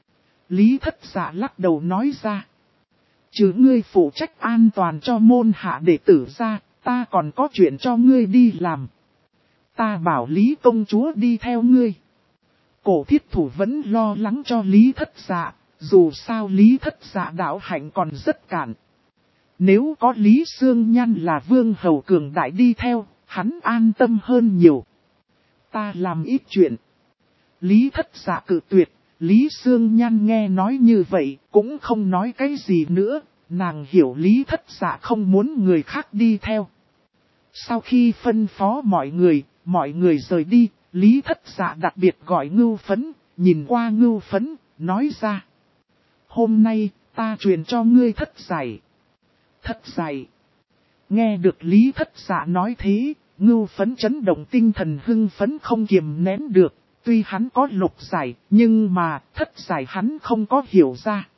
Lý Thất Dạ lắc đầu nói ra. Chứ ngươi phụ trách an toàn cho môn hạ đệ tử ra, ta còn có chuyện cho ngươi đi làm. Ta bảo Lý công chúa đi theo ngươi. Cổ Thiết Thủ vẫn lo lắng cho Lý Thất Dạ, dù sao Lý Thất Dạ đạo hạnh còn rất cạn. Nếu có Lý Sương Nhăn là vương hầu cường đại đi theo, hắn an tâm hơn nhiều. Ta làm ít chuyện. Lý Thất Dạ cự tuyệt, Lý Sương Nhăn nghe nói như vậy, cũng không nói cái gì nữa, nàng hiểu Lý Thất Dạ không muốn người khác đi theo. Sau khi phân phó mọi người rời đi, Lý Thất Dạ đặc biệt gọi Ngưu Phấn, nhìn qua Ngưu Phấn, nói ra. Hôm nay, ta truyền cho ngươi thất giải. Thất giải. Nghe được Lý Thất Dạ nói thế, Ngưu Phấn chấn động tinh thần hưng phấn không kiềm nén được. Tuy hắn có lục giải, nhưng mà thất giải hắn không có hiểu ra.